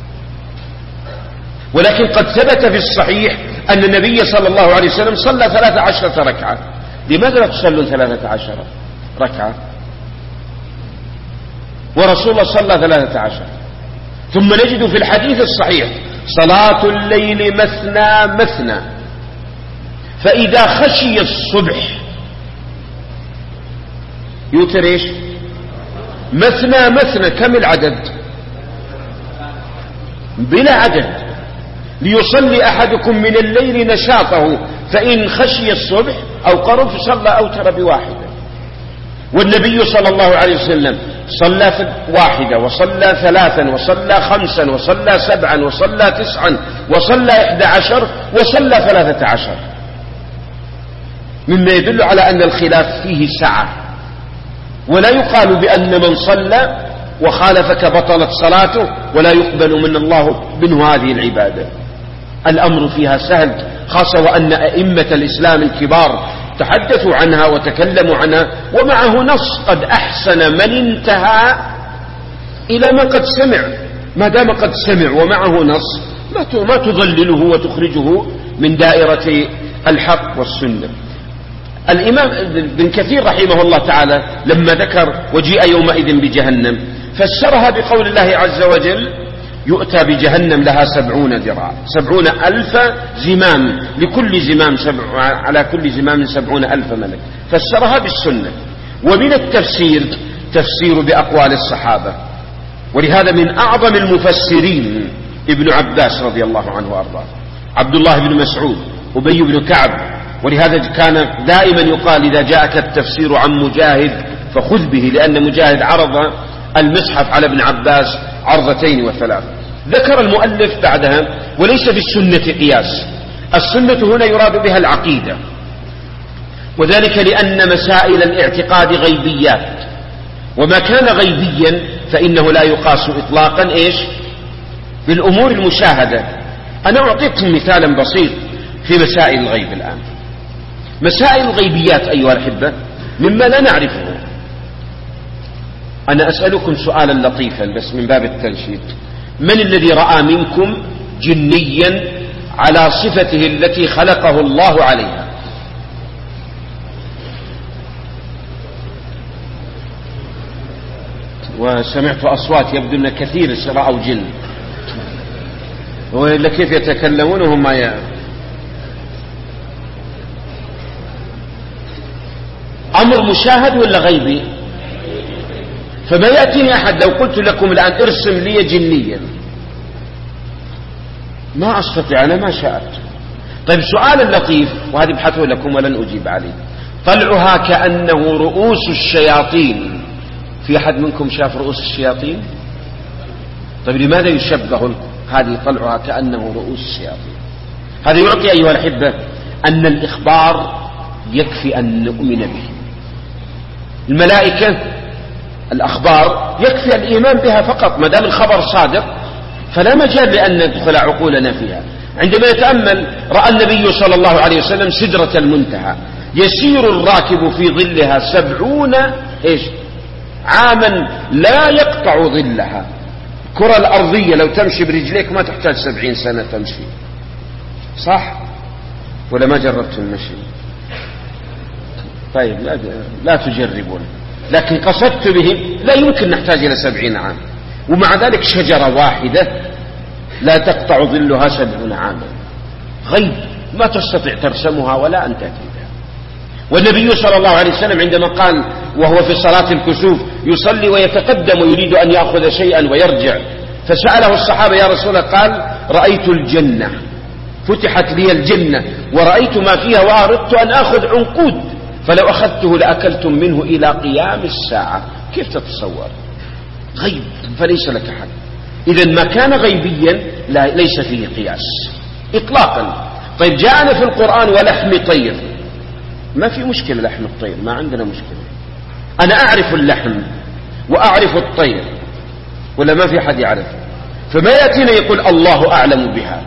ولكن قد ثبت في الصحيح أن النبي صلى الله عليه وسلم صلى 13 ركعة. لماذا لا تصلون 13 ركعة؟ ورسول الله صلى 13. ثم نجد في الحديث الصحيح: صلاة الليل مثنى مثنى، فإذا خشي الصبح يوتر إيش؟ مثنى مثنى. كم العدد؟ بلا عدد. ليصلي أحدكم من الليل نشاطه، فإن خشي الصبح أو قرب صلى أوتر بواحدة. والنبي صلى الله عليه وسلم صلى 1 وصلى 3 وصلى 5 وصلى 7 وصلى 9 وصلى 11 وصلى 13، مما يدل على أن الخلاف فيه سعة. ولا يقال بأن من صلى وخالفك بطلت صلاته ولا يقبل من الله منه هذه العبادة. الأمر فيها سهل، خاصة وأن أئمة الإسلام الكبار تحدثوا عنها وتكلموا عنها، ومعه نص: قد أحسن من انتهى إلى ما قد سمع. ما دام قد سمع ومعه نص ما تضلله وتخرجه من دائرة الحق والسنة. الإمام ابن كثير رحمه الله تعالى لما ذكر وجيء يومئذ بجهنم فسرها بقول الله عز وجل: يؤتى بجهنم لها 70 ذراع، 70,000 زمام، لكل زمام على كل زمام 70,000 ملك. فسرها بالسنة. ومن التفسير تفسير بأقوال الصحابة. ولهذا من أعظم المفسرين ابن عباس رضي الله عنه وأرضاه، عبد الله بن مسعود، أبي بن كعب. ولهذا كان دائما يقال: إذا جاءك التفسير عن مجاهد فخذ به، لأن مجاهد عرض المصحف على ابن عباس 2 و3. ذكر المؤلف بعدها: وليس في السنة قياس. السنة هنا يراد بها العقيدة، وذلك لأن مسائل الاعتقاد غيبيات، وما كان غيبيا فإنه لا يقاس إطلاقا إيش؟ بالأمور المشاهدة. أنا أعطيكم مثالا بسيط في مسائل الغيب الآن. مسائل الغيبيات أيها الأحبة مما لا نعرفه. أنا أسألكم سؤالا لطيفا بس من باب التنشيط: من الذي رأى منكم جنيا على صفته التي خلقه الله عليها؟ وسمعت أصوات يبدو أن كثير رأوا جن، وإلا كيف يتكلمون وهم الأمر مشاهد ولا غيبي؟ فما يأتيني أحد لو قلت لكم الآن ارسم لي جنيا ما أستطيع، أنا ما شاءت. طيب سؤال لطيف وهذه ابحثه لكم ولن أجيب عليه. طلعها كأنه رؤوس الشياطين. في أحد منكم شاف رؤوس الشياطين؟ طيب لماذا يشبه هذه طلعها كأنه رؤوس الشياطين؟ هذا يعطي أيها الأحبة أن الإخبار يكفي أن نؤمن به. الملائكة الأخبار يكفي الإيمان بها فقط، ما دام الخبر صادق فلا مجال لأن ندخل عقولنا فيها. عندما نتأمل رأى النبي صلى الله عليه وسلم سدرة المنتهى يسير الراكب في ظلها 70 عاما لا يقطع ظلها. الكرة الأرضية لو تمشي برجليك ما تحتاج 70 سنة تمشي، صح ولا ما جربت المشي؟ طيب لا تجربون، لكن قصدت بهم لا يمكن نحتاج إلى 70 عام، ومع ذلك شجرة واحدة لا تقطع ظلها 70 عاما. غيب ما تستطيع ترسمها ولا أن تأتي بها. والنبي صلى الله عليه وسلم عندما قال وهو في صلاة الكسوف يصلي ويتقدم ويريد أن يأخذ شيئا ويرجع، فسأله الصحابة يا رسول الله، قال رأيت الجنة، فتحت لي الجنة ورأيت ما فيها وأردت أن أخذ عنقود فلو أخذته لأكلتم منه إلى قيام الساعة. كيف تتصور؟ غيب فليس لك حد. إذن ما كان غيبيا ليس فيه قياس إطلاقا. طيب جاءنا في القرآن ولحم طير، ما في مشكلة لحم الطير، ما عندنا مشكلة. أنا أعرف اللحم وأعرف الطير ولا ما في حد يعرف؟ فما يأتينا يقول الله أعلم بها.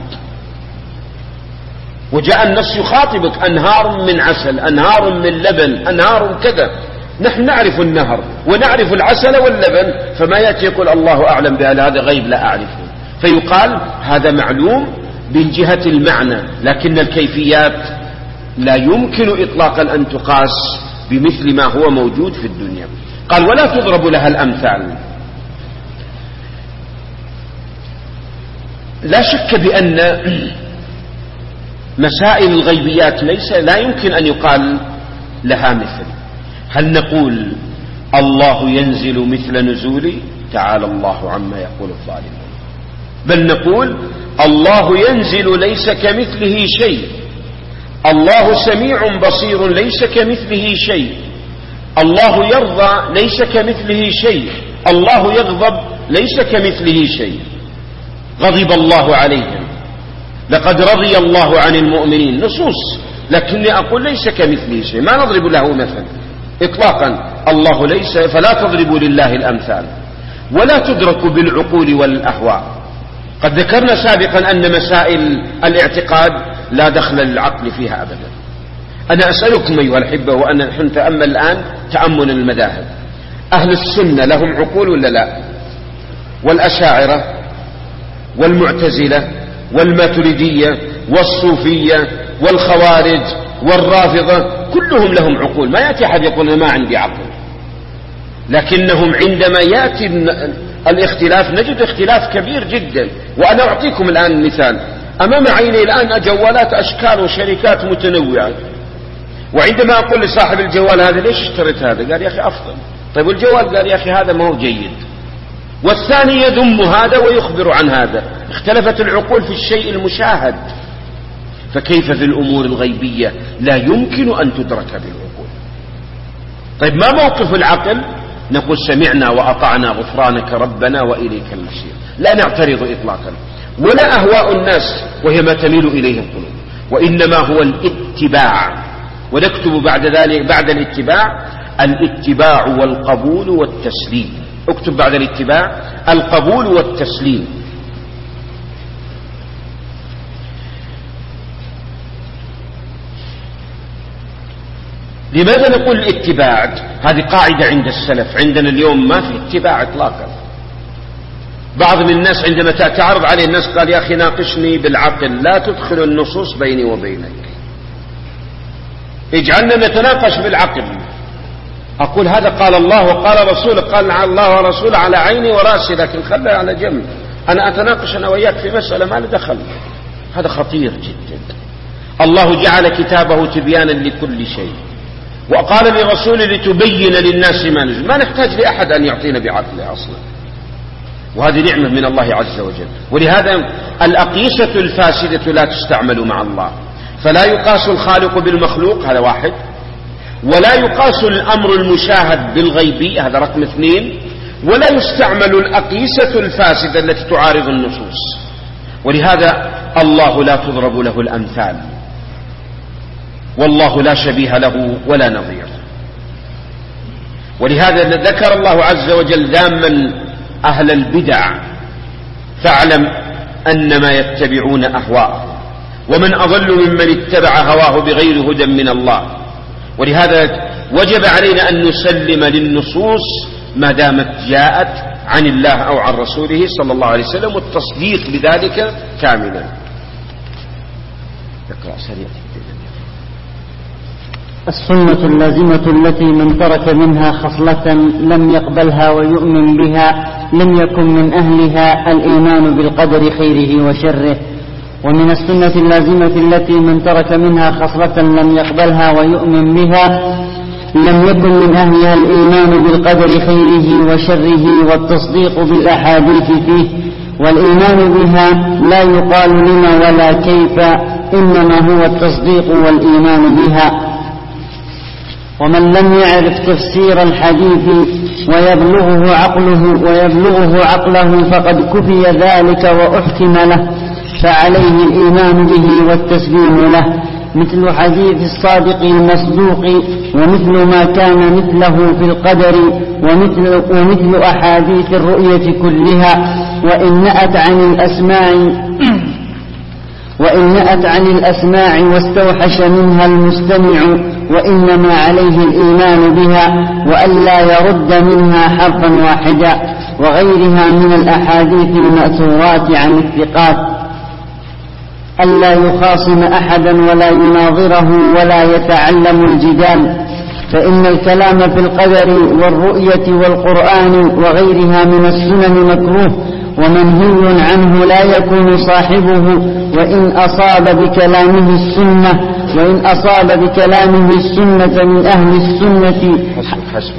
وجاء النص يخاطبك أنهار من عسل، أنهار من لبن، أنهار كذا. نحن نعرف النهر ونعرف العسل واللبن، فما يأتي يقول الله أعلم بها، هذا غيب لا أعرفه. فيقال هذا معلوم من جهة المعنى، لكن الكيفيات لا يمكن إطلاقا أن تقاس بمثل ما هو موجود في الدنيا. قال ولا تضرب لها الأمثال. لا شك بأن مسائل الغيبيات لا يمكن أن يقال لها مثل. هل نقول الله ينزل مثل نزولي؟ تعالى الله عما يقول الظالمون. بل نقول الله ينزل ليس كمثله شيء، الله سميع بصير ليس كمثله شيء، الله يرضى ليس كمثله شيء، الله يغضب ليس كمثله شيء. غضب الله عليهم، لقد رضي الله عن المؤمنين، نصوص، لكني أقول ليس كمثله شيء، ما نضرب له مثل إطلاقا. الله ليس، فلا تضربوا لله الأمثال، ولا تدرك بالعقول والأهواء. قد ذكرنا سابقا أن مسائل الاعتقاد لا دخل للعقل فيها أبدا. أنا أسألكم أيها الأحبة، وأنا نحن تأمل الآن تأمل المذاهب، أهل السنة لهم عقول ولا لا؟ والأشاعرة والمعتزلة والماتريدية والصوفية والخوارج والرافضة كلهم لهم عقول. ما يأتي أحد يقول ما عندي عقل، لكنهم عندما يأتي الاختلاف نجد اختلاف كبير جدا. وأنا أعطيكم الآن مثال، أمام عيني الآن جوالات أشكال وشركات متنوعة، وعندما أقول لصاحب الجوال هذا ليش اشتريت هذا؟ قال يا أخي أفضل. طيب الجوال قال يا أخي هذا ما هو جيد، والثاني يذم هذا ويخبر عن هذا. اختلفت العقول في الشيء المشاهد، فكيف في الأمور الغيبية لا يمكن أن تدرك بالعقول؟ طيب ما موقف العقل؟ نقول سمعنا وأطعنا غفرانك ربنا وإليك المصير، لا نعترض إطلاقا، ولا أهواء الناس وهي ما تميل إليه القلوب، وإنما هو الاتباع. ونكتب بعد ذلك بعد الاتباع والقبول والتسليم. اكتب بعد الاتباع القبول والتسليم. لماذا نقول الاتباع؟ هذه قاعدة عند السلف، عندنا اليوم ما في اتباع اطلاقا. بعض من الناس عندما تعرض عليه الناس قال يا أخي ناقشني بالعقل، لا تدخل النصوص بيني وبينك، اجعلنا نتناقش بالعقل. أقول هذا قال الله وقال رسوله، قال الله ورسوله على عيني وراسي، لكن خلها على جنب. أنا أتناقش أنا وياك في مسألة ما له دخل. هذا خطير جدا. الله جعل كتابه تبيانا لكل شيء، وقال لرسوله لتبين للناس ما نزل. ما نحتاج لأحد أن يعطينا بعقله أصلا، وهذه نعمة من الله عز وجل. ولهذا الأقيسة الفاسدة لا تستعمل مع الله، فلا يقاس الخالق بالمخلوق، هذا واحد، ولا يقاس الأمر المشاهد بالغيبي، هذا رقم 2، ولا يستعمل الأقيسة الفاسدة التي تعارض النصوص. ولهذا الله لا تضرب له الأمثال، والله لا شبيه له ولا نظير. ولهذا ذكر الله عز وجل ذاما أهل البدع: فاعلم أنما يتبعون أهواءهم ومن أضل ممن اتبع هواه بغير هدى من الله. ولهذا وجب علينا أن نسلم للنصوص ما دامت جاءت عن الله أو عن رسوله صلى الله عليه وسلم، والتصديق بذلك كاملا. اقرأ سريع. السنة اللازمة التي من ترك منها خصلة لم يقبلها ويؤمن بها لم يكن من أهلها الإيمان بالقدر خيره وشره. ومن السنة اللازمة التي من ترك منها خصلة لم يقبلها ويؤمن بها لم يكن من أهلها الإيمان بالقدر خيره وشره والتصديق بالأحاديث فيه. والإيمان بها لا يقال لما ولا كيف، إنما هو التصديق والإيمان بها. ومن لم يعرف تفسير الحديث ويبلغه عقله فقد كفي ذلك وأحكم له، فعليه الإيمان به والتسليم له، مثل حديث الصادق المصدوق، ومثل ما كان مثله في القدر، ومثل أحاديث الرؤية كلها. وإن نأت عن الأسماع واستوحش منها المستمع، وإنما عليه الإيمان بها وألا يرد منها حرفا واحدا، وغيرها من الأحاديث المأثورات عن الثقات. ألا يخاصم أحدا ولا يناظره ولا يتعلم الجدال، فإن الكلام في القدر والرؤية والقرآن وغيرها من السنن مكروه ومنهي عنه لا يكون صاحبه وإن أصاب بكلامه السنة من أهل السنة. حسب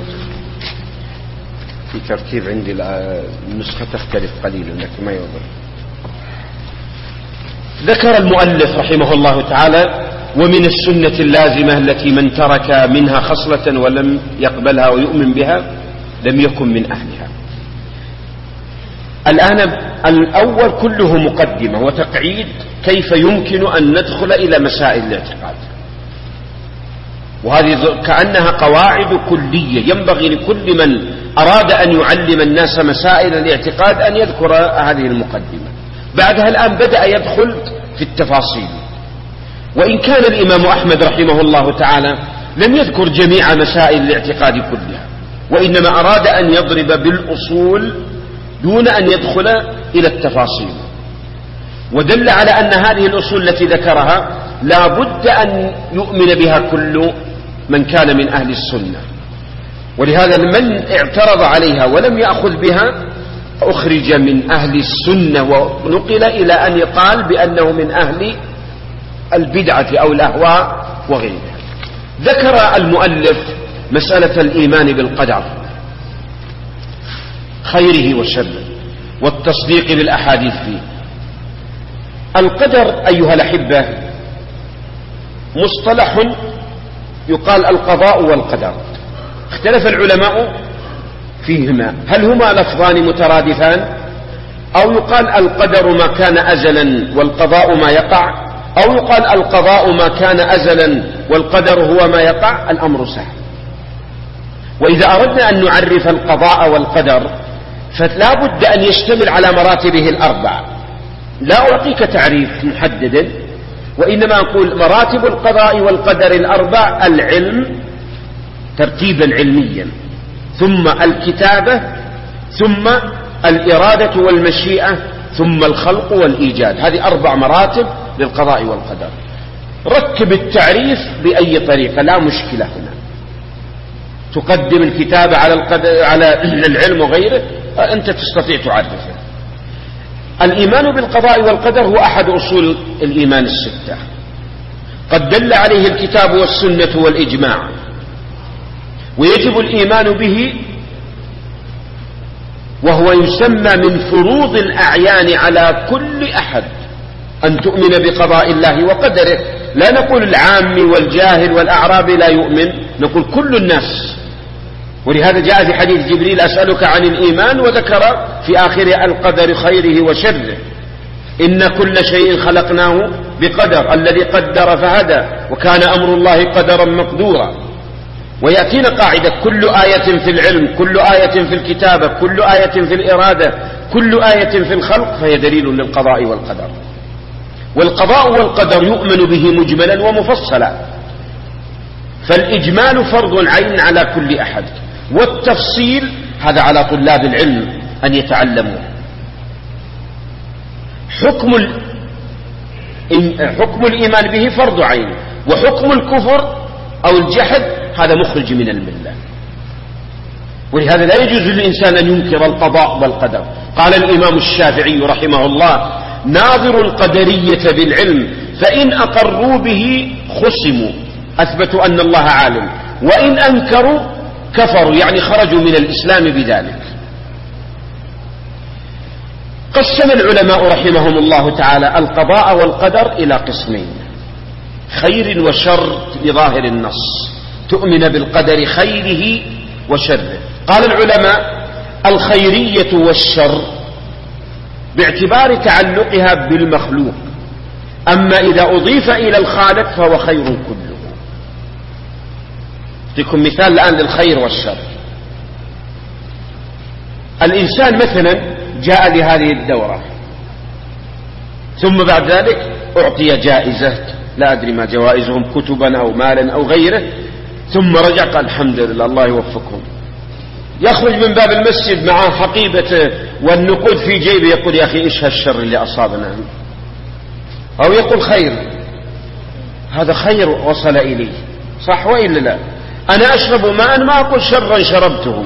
في ترتيب عندي النسخة تختلف قليلا لكن ما يضر. ذكر المؤلف رحمه الله تعالى: ومن السنة اللازمة التي من ترك منها خصلة ولم يقبلها ويؤمن بها لم يكن من أهلها. الآن الأول كله مقدمة وتقعيد كيف يمكن أن ندخل إلى مسائل الاعتقاد، وهذه كأنها قواعد كلية ينبغي لكل من أراد أن يعلم الناس مسائل الاعتقاد أن يذكر هذه المقدمة. بعدها الآن بدأ يدخل في التفاصيل، وإن كان الإمام أحمد رحمه الله تعالى لم يذكر جميع مسائل الاعتقاد كلها، وإنما أراد أن يضرب بالأصول دون أن يدخل إلى التفاصيل، ودل على أن هذه الأصول التي ذكرها لا بد أن يؤمن بها كل من كان من أهل السنة. ولهذا من اعترض عليها ولم يأخذ بها أخرج من أهل السنة ونقل إلى أن يقال بأنه من أهل البدعة أو الأهواء وغيرها. ذكر المؤلف مسألة الإيمان بالقدر خيره وشره والتصديق بالأحاديث فيه. القدر أيها الأحبة مصطلح يقال القضاء والقدر، اختلف العلماء فيهما هل هما لفظان مترادفان، أو يقال القدر ما كان أزلا والقضاء ما يقع، أو يقال القضاء ما كان أزلا والقدر هو ما يقع. الأمر سهل. وإذا أردنا أن نعرف القضاء والقدر فلا بد أن يشتمل على مراتبه الأربع. لا أعطيك تعريف محددا، وإنما أقول مراتب القضاء والقدر الأربع: العلم ترتيبا علميا، ثم الكتابة، ثم الإرادة والمشيئة، ثم الخلق والإيجاد. هذه 4 مراتب للقضاء والقدر. ركب التعريف بأي طريقة لا مشكلة هنا، تقدم الكتابة على العلم وغيره، أنت تستطيع تعرفه. الإيمان بالقضاء والقدر هو أحد أصول الإيمان 6، قد دل عليه الكتاب والسنة والإجماع، ويجب الإيمان به، وهو يسمى من فروض الأعيان على كل أحد أن تؤمن بقضاء الله وقدره. لا نقول العامي والجاهل والأعرابي لا يؤمن، نقول كل الناس. ولهذا جاء في حديث جبريل: أسألك عن الإيمان، وذكر في آخر القدر خيره وشره. إن كل شيء خلقناه بقدر، الذي قدر فهدى، وكان أمر الله قدرا مقدورا. ويأتينا قاعدة: كل آية في العلم، كل آية في الكتابة، كل آية في الإرادة، كل آية في الخلق، فهي دليل للقضاء والقدر. والقضاء والقدر يؤمن به مجملا ومفصلا، فالإجمال فرض عين على كل أحد، والتفصيل هذا على طلاب العلم أن يتعلموا. حكم الإيمان به فرض عين، وحكم الكفر أو الجحد هذا مخرج من الملة. ولهذا لا يجوز للإنسان أن ينكر القضاء والقدر. قال الإمام الشافعي رحمه الله: ناظر القدرية بالعلم، فإن أقروا به خصموا، أثبتوا أن الله عالم، وإن أنكروا كفروا، يعني خرجوا من الإسلام بذلك. قسم العلماء رحمهم الله تعالى القضاء والقدر إلى قسمين: خير وشر لظاهر النص، تؤمن بالقدر خيره وشره. قال العلماء: الخيرية والشر باعتبار تعلقها بالمخلوق، أما إذا أضيف إلى الخالق فهو خير كله. أعطيكم مثال الآن للخير والشر. الإنسان مثلا جاء لهذه الدورة، ثم بعد ذلك أعطي جائزة، لا أدري ما جوائزهم، كتبا أو مالا أو غيره، ثم رجع قال: الحمد لله، الله يوفقهم. يخرج من باب المسجد معه حقيبته والنقود في جيبه، يقول: يا أخي إيش هالشر اللي أصابنا؟ أو يقول: خير، هذا خير وصل إلي، صح وإلا لا؟ أنا أشرب ماء، ما أقول شرا شربته،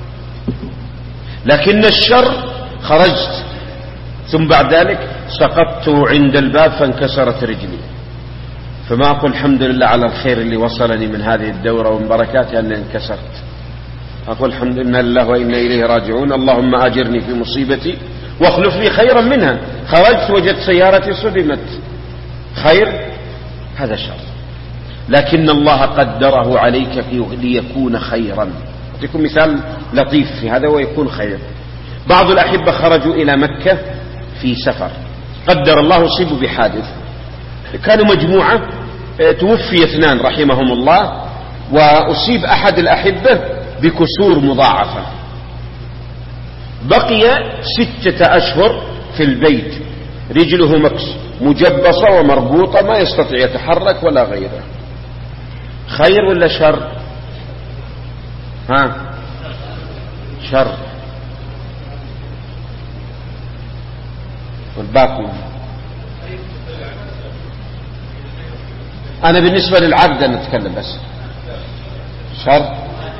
لكن الشر خرجت، ثم بعد ذلك سقطت عند الباب فانكسرت رجلي، فما أقول الحمد لله على الخير اللي وصلني من هذه الدورة ومن بركاتها أني انكسرت، أقول الحمد لله وإنا إليه راجعون، اللهم أجرني في مصيبتي واخلف لي خيرا منها. خرجت وجدت سيارتي صدمت، خير؟ هذا شر، لكن الله قدره عليك ليكون خيرا. أعطيكم مثال لطيف في هذا ويكون خير. بعض الأحبة خرجوا إلى مكة في سفر، قدر الله أصيبوا بحادث، كانوا مجموعة، توفي 2 رحمهم الله، وأصيب أحد الأحبة بكسور مضاعفة، بقي 6 أشهر في البيت، رجله مجبصة ومربوطة، ما يستطيع يتحرك ولا غيره. خير ولا شر؟ شر. والباقي أنا بالنسبة للعبد نتكلم بس. شر.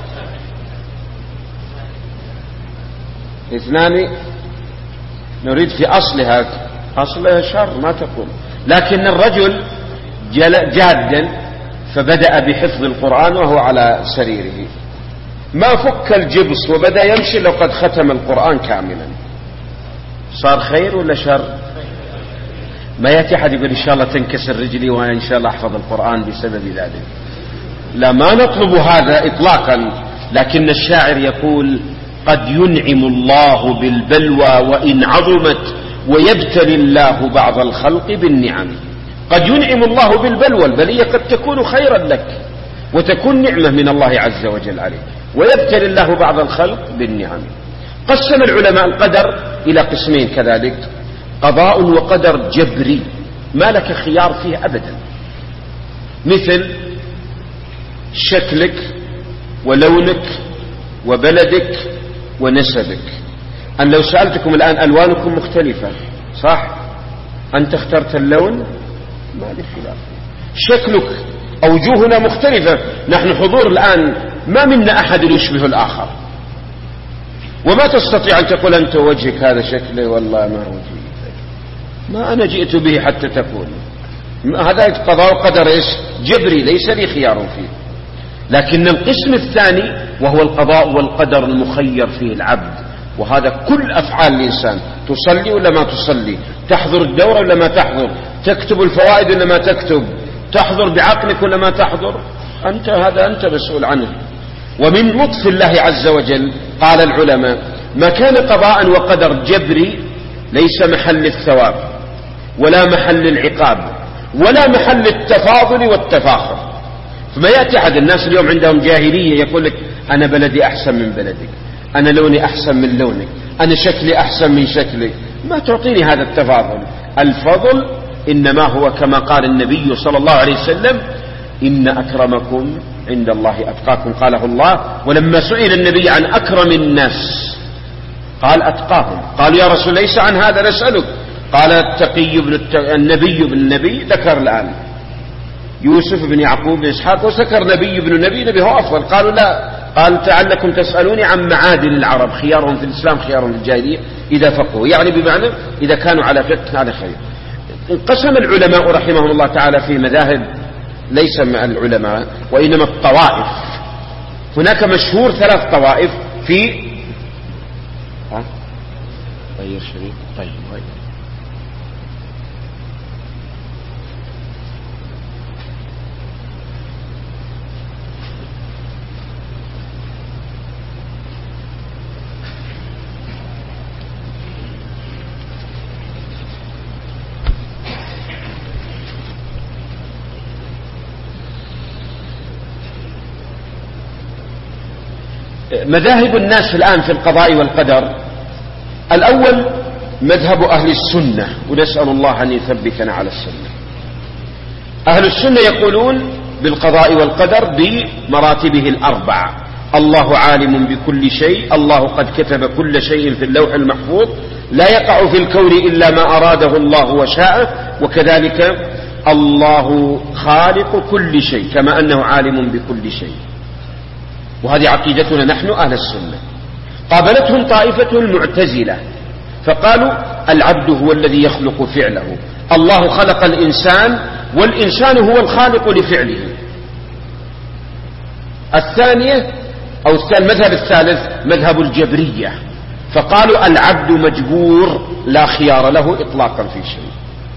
2 نريد في أصلها، أصلها شر ما تقول، لكن الرجل جادا فبدأ بحفظ القرآن وهو على سريره، ما فك الجبس وبدأ يمشي لو قد ختم القرآن كاملا، صار خير ولا شر؟ ما يأتي أحد يقول إن شاء الله تنكسر رجلي وإن شاء الله أحفظ القرآن بسبب ذلك، لا، ما نطلب هذا إطلاقا، لكن الشاعر يقول: قد ينعم الله بالبلوى وإن عظمت، ويبتلي الله بعض الخلق بالنعم. قد ينعم الله بالبلوى، البلية قد تكون خيرا لك وتكون نعمة من الله عز وجل عليك، ويبتلي الله بعض الخلق بالنعم. قسم العلماء القدر إلى قسمين كذلك: قضاء وقدر جبري، ما لك خيار فيه أبدا، مثل شكلك ولونك وبلدك ونسبك. أن لو سألتكم الآن ألوانكم مختلفة، صح؟ أنت اخترت اللون، ما لك خلاف. شكلك، أوجهنا مختلفة، نحن حضور الآن ما منا أحد يشبه الآخر، وما تستطيع أن تقول أنت وجهك هذا شكله والله ما وجهي، ما أنا جئت به حتى تكون. هذا قضاء وقدر إيش؟ جبري، ليس لي خيار فيه. لكن القسم الثاني وهو القضاء والقدر المخير فيه العبد، وهذا كل أفعال الإنسان، تصلي ولا ما تصلي، تحضر الدورة ولا ما تحضر، تكتب الفوائد ولا ما تكتب، تحضر بعقلك ولا ما تحضر، هذا أنت مسؤول عنه. ومن لطف الله عز وجل قال العلماء ما كان قضاء وقدر جبري ليس محل الثواب ولا محل العقاب ولا محل التفاضل والتفاخر. فما يأتي أحد الناس اليوم عندهم جاهلية يقول لك أنا بلدي أحسن من بلدك، أنا لوني أحسن من لونك، أنا شكلي أحسن من شكلي، ما تعطيني هذا التفاضل. الفضل إنما هو كما قال النبي صلى الله عليه وسلم إن أكرمكم عند الله أتقاكم، قاله الله. ولما سئل النبي عن أكرم الناس قال أتقاهم، قال يا رسول ليس عن هذا نسألك، قال النبي بن النبي، ذكر الآن يوسف بن يعقوب بن إسحاق، وذكر نبي بن النبي هو أفضل. قالوا لا، قال تعلكم تسألوني عن معادن العرب، خيارهم في الإسلام خيارهم في الجاهلية إذا فقهوا، يعني بمعنى إذا كانوا على فقه هذا خير. انقسم العلماء رحمهم الله تعالى في مذاهب، ليس مع العلماء وإنما الطوائف. هناك مشهور 3 طوائف في غير شريك. طيب مذاهب الناس الآن في القضاء والقدر. الأول مذهب أهل السنة، ونسأل الله أن يثبتنا على السنة. أهل السنة يقولون بالقضاء والقدر بمراتبه ال4: الله عالم بكل شيء، الله قد كتب كل شيء في اللوح المحفوظ، لا يقع في الكون إلا ما أراده الله وشاءه، وكذلك الله خالق كل شيء كما أنه عالم بكل شيء. وهذه عقيدتنا نحن أهل السنة. قابلتهم طائفة المعتزلة فقالوا العبد هو الذي يخلق فعله، الله خلق الإنسان والإنسان هو الخالق لفعله. الثانية أو المذهب الثالث مذهب الجبرية، فقالوا العبد مجبور لا خيار له إطلاقا في شيء.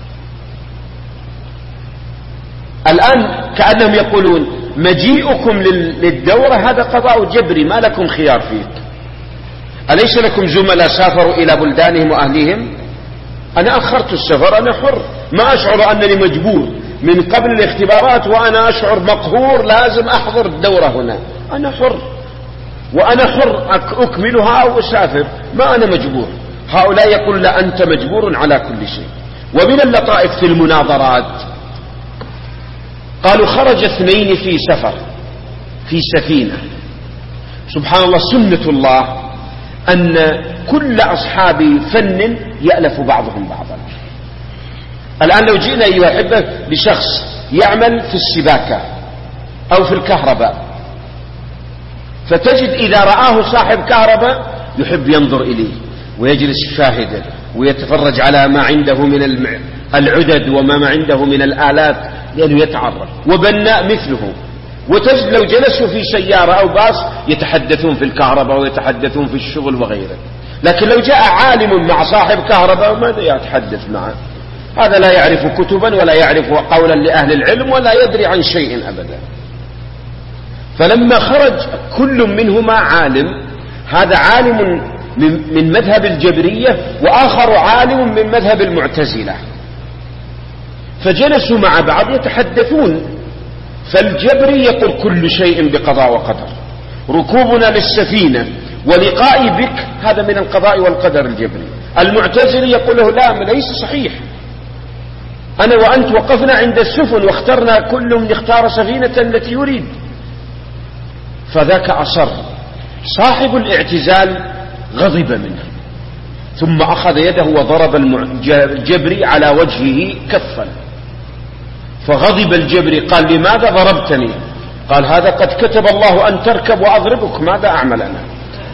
الآن كأنهم يقولون مجيئكم للدورة هذا قضاء جبري ما لكم خيار فيه. أليس لكم زملاء سافروا إلى بلدانهم وأهليهم؟ أنا أخرت السفر، أنا حر، ما أشعر أنني مجبور من قبل الاختبارات وأنا أشعر مقهور لازم أحضر الدورة هنا. أنا حر، وأنا حر أكملها أو أسافر، ما أنا مجبور. هؤلاء يقول لا أنت مجبور على كل شيء. ومن اللطائف في المناظرات قالوا خرج 2 في سفر في سفينة، سبحان الله سنة الله أن كل أصحاب فن يألف بعضهم بعضا. الآن لو جئنا أيها الأحبة بشخص يعمل في السباكة أو في الكهرباء، فتجد إذا رآه صاحب كهرباء يحب ينظر إليه ويجلس شاهدا ويتفرج على ما عنده من العدد وما عنده من الآلات لأنه يتعرف، وبناء مثله. وتجد لو جلسوا في سيارة أو باص يتحدثون في الكهرباء ويتحدثون في الشغل وغيره. لكن لو جاء عالم مع صاحب كهرباء ماذا يتحدث معه؟ هذا لا يعرف كتبا ولا يعرف قولا لأهل العلم ولا يدري عن شيء أبدا. فلما خرج كل منهما عالم، هذا عالم من مذهب الجبرية وآخر عالم من مذهب المعتزلة، فجلسوا مع بعض يتحدثون. فالجبري يقول كل شيء بقضاء وقدر، ركوبنا للسفينة ولقائي بك هذا من القضاء والقدر الجبري. المعتزلي يقول له لا ليس صحيح، أنا وأنت وقفنا عند السفن واخترنا كل يختار سفينة التي يريد. فذاك أصر. صاحب الاعتزال غضب منه ثم أخذ يده وضرب الجبري على وجهه كفا، فغضب الجبري قال لماذا ضربتني؟ قال هذا قد كتب الله أن تركب وأضربك، ماذا أعمل أنا؟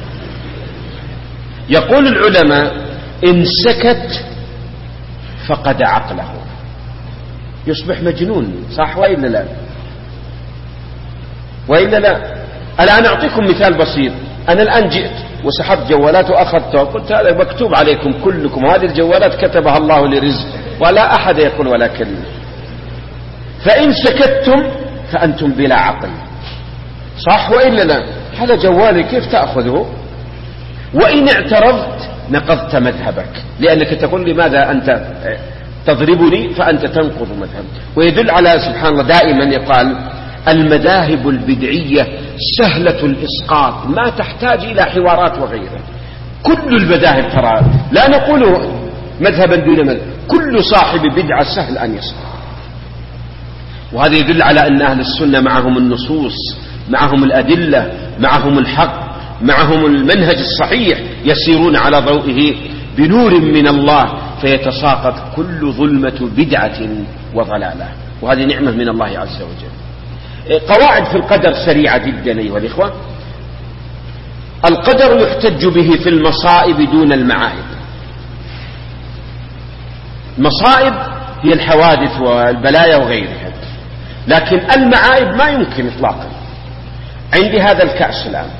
يقول العلماء إن سكت فقد عقله، يصبح مجنون، صح وإلا لا؟ وإلا لا. الآن أعطيكم مثال بسيط. أنا الآن جئت وسحبت جوالات وأخذتها وقلت هذا مكتوب عليكم كلكم، هذه الجوالات كتبها الله لرزق، ولا أحد يقول ولا كلمة. فإن سكتتم فأنتم بلا عقل، صح وإلا لا؟ هذا جوالي كيف تأخذه؟ وإن اعترضت نقضت مذهبك، لأنك تقول لماذا أنت تضربني فأنت تنقض مذهبك. ويدل على سبحان الله دائما يقال المذاهب البدعية سهلة الإسقاط، ما تحتاج إلى حوارات وغيره. كل المذاهب ترى، لا نقول مذهبا دون مذهب، كل صاحب بدعة سهل أن يسقط. وهذا يدل على أن أهل السنة معهم النصوص، معهم الأدلة، معهم الحق، معهم المنهج الصحيح، يسيرون على ضوئه بنور من الله، فيتساقط كل ظلمة بدعة وضلالة. وهذه نعمة من الله عز وجل. قواعد في القدر سريعة جدا أيها الإخوة. القدر يحتج به في المصائب دون المعائب. المصائب هي الحوادث والبلايا وغيرها، لكن المعائب ما يمكن إطلاقا. عندي هذا الكأس الآن،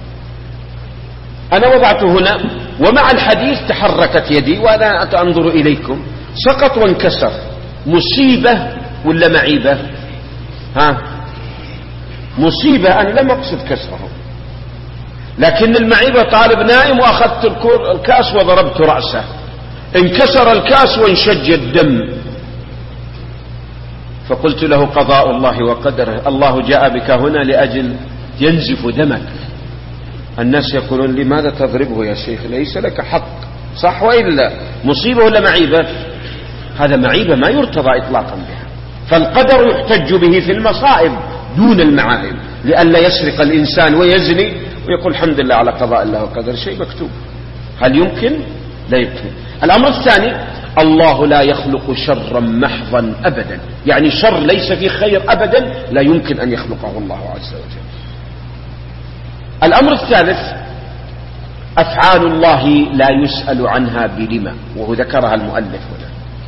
أنا وضعته هنا ومع الحديث تحركت يدي وأنا أنظر إليكم، سقط وانكسر، مصيبة ولا معيبة؟ ها، مصيبة، أنا لم أقصد كسره، لكن المعيبة طالب نائم وأخذت الكأس وضربت رأسه، انكسر الكأس وانشج الدم، فقلت له قضاء الله وقدره، الله جاء بك هنا لأجل ينزف دمك. الناس يقولون لماذا تضربه يا شيخ، ليس لك حق، صح وإلا؟ مصيبة ولا معيبة؟ هذا معيبة ما يرتضى إطلاقا بها. فالقدر يحتج به في المصائب دون المعائب، لئلا يسرق الإنسان ويزني ويقول الحمد لله على قضاء الله وقدر، شيء مكتوب. هل يمكن؟ لا يمكن. الأمر الثاني، الله لا يخلق شرا محضا أبدا، يعني شر ليس فيه خير أبدا لا يمكن أن يخلقه الله عز وجل. الأمر الثالث، أفعال الله لا يسأل عنها بلما، وهو ذكرها المؤلف هنا.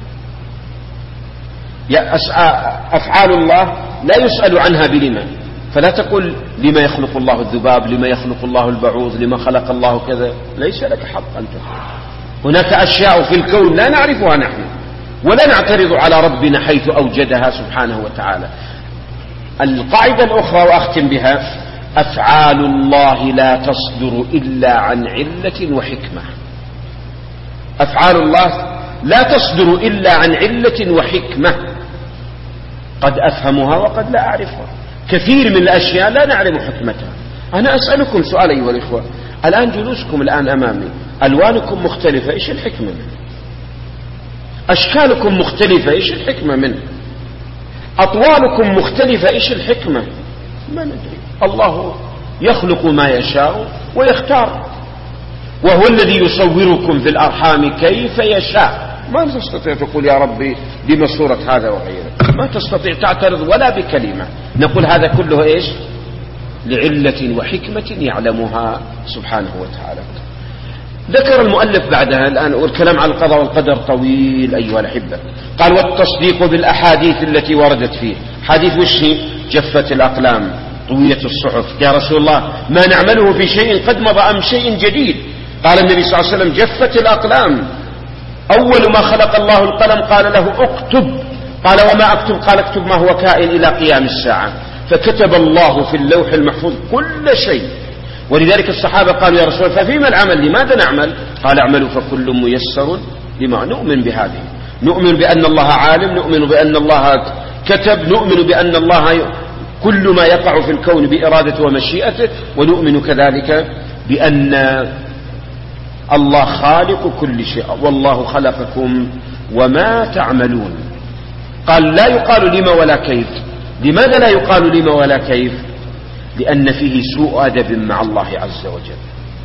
أفعال الله لا يسأل عنها بلما، فلا تقل لما يخلق الله الذباب، لما يخلق الله البعوض، لما خلق الله كذا، ليس لك حق أن تفعل. هناك أشياء في الكون لا نعرفها نحن، ولا نعترض على ربنا حيث أوجدها سبحانه وتعالى. القاعدة الأخرى وأختم بها، أفعال الله لا تصدر إلا عن علة وحكمة. أفعال الله لا تصدر إلا عن علة وحكمة، قد أفهمها وقد لا أعرفها. كثير من الأشياء لا نعلم حكمتها. أنا أسألكم سؤال أيها الإخوة، الآن جلوسكم الآن أمامي، ألوانكم مختلفة، إيش الحكمة منه؟ أشكالكم مختلفة، إيش الحكمة منه؟ أطوالكم مختلفة، إيش الحكمة؟ ما ندري. الله يخلق ما يشاء ويختار، وهو الذي يصوركم في الأرحام كيف يشاء. ما تستطيع تقول يا ربي لما صورة هذا وغيره، ما تستطيع تعترض ولا بكلمة. نقول هذا كله إيش؟ لعلة وحكمة يعلمها سبحانه وتعالى. ذكر المؤلف بعدها الآن، والكلام عن القضاء والقدر طويل أيها الأحبة. قال والتصديق بالأحاديث التي وردت فيه. حديث وشي؟ جفت الأقلام، طويت الصحف. يا رسول الله ما نعمله في شيء قد مضى أم شيء جديد؟ قال النبي صلى الله عليه وسلم جفت الأقلام. أول ما خلق الله القلم قال له اكتب، قال وما أكتب؟ قال اكتب ما هو كائن إلى قيام الساعة. فكتب الله في اللوح المحفوظ كل شيء. ولذلك الصحابة قالوا يا رسول الله ففيما العمل، لماذا نعمل؟ قال اعملوا فكل ميسر لما. نؤمن بهذه، نؤمن بأن الله عالم، نؤمن بأن الله كتب، نؤمن بأن الله كل ما يقع في الكون بإرادته ومشيئته، ونؤمن كذلك بأن الله خالق كل شيء، والله خلقكم وما تعملون. قال لا يقال لما ولا كيف. لماذا لا يقال لما ولا كيف؟ لأن فيه سوء أدب مع الله عز وجل.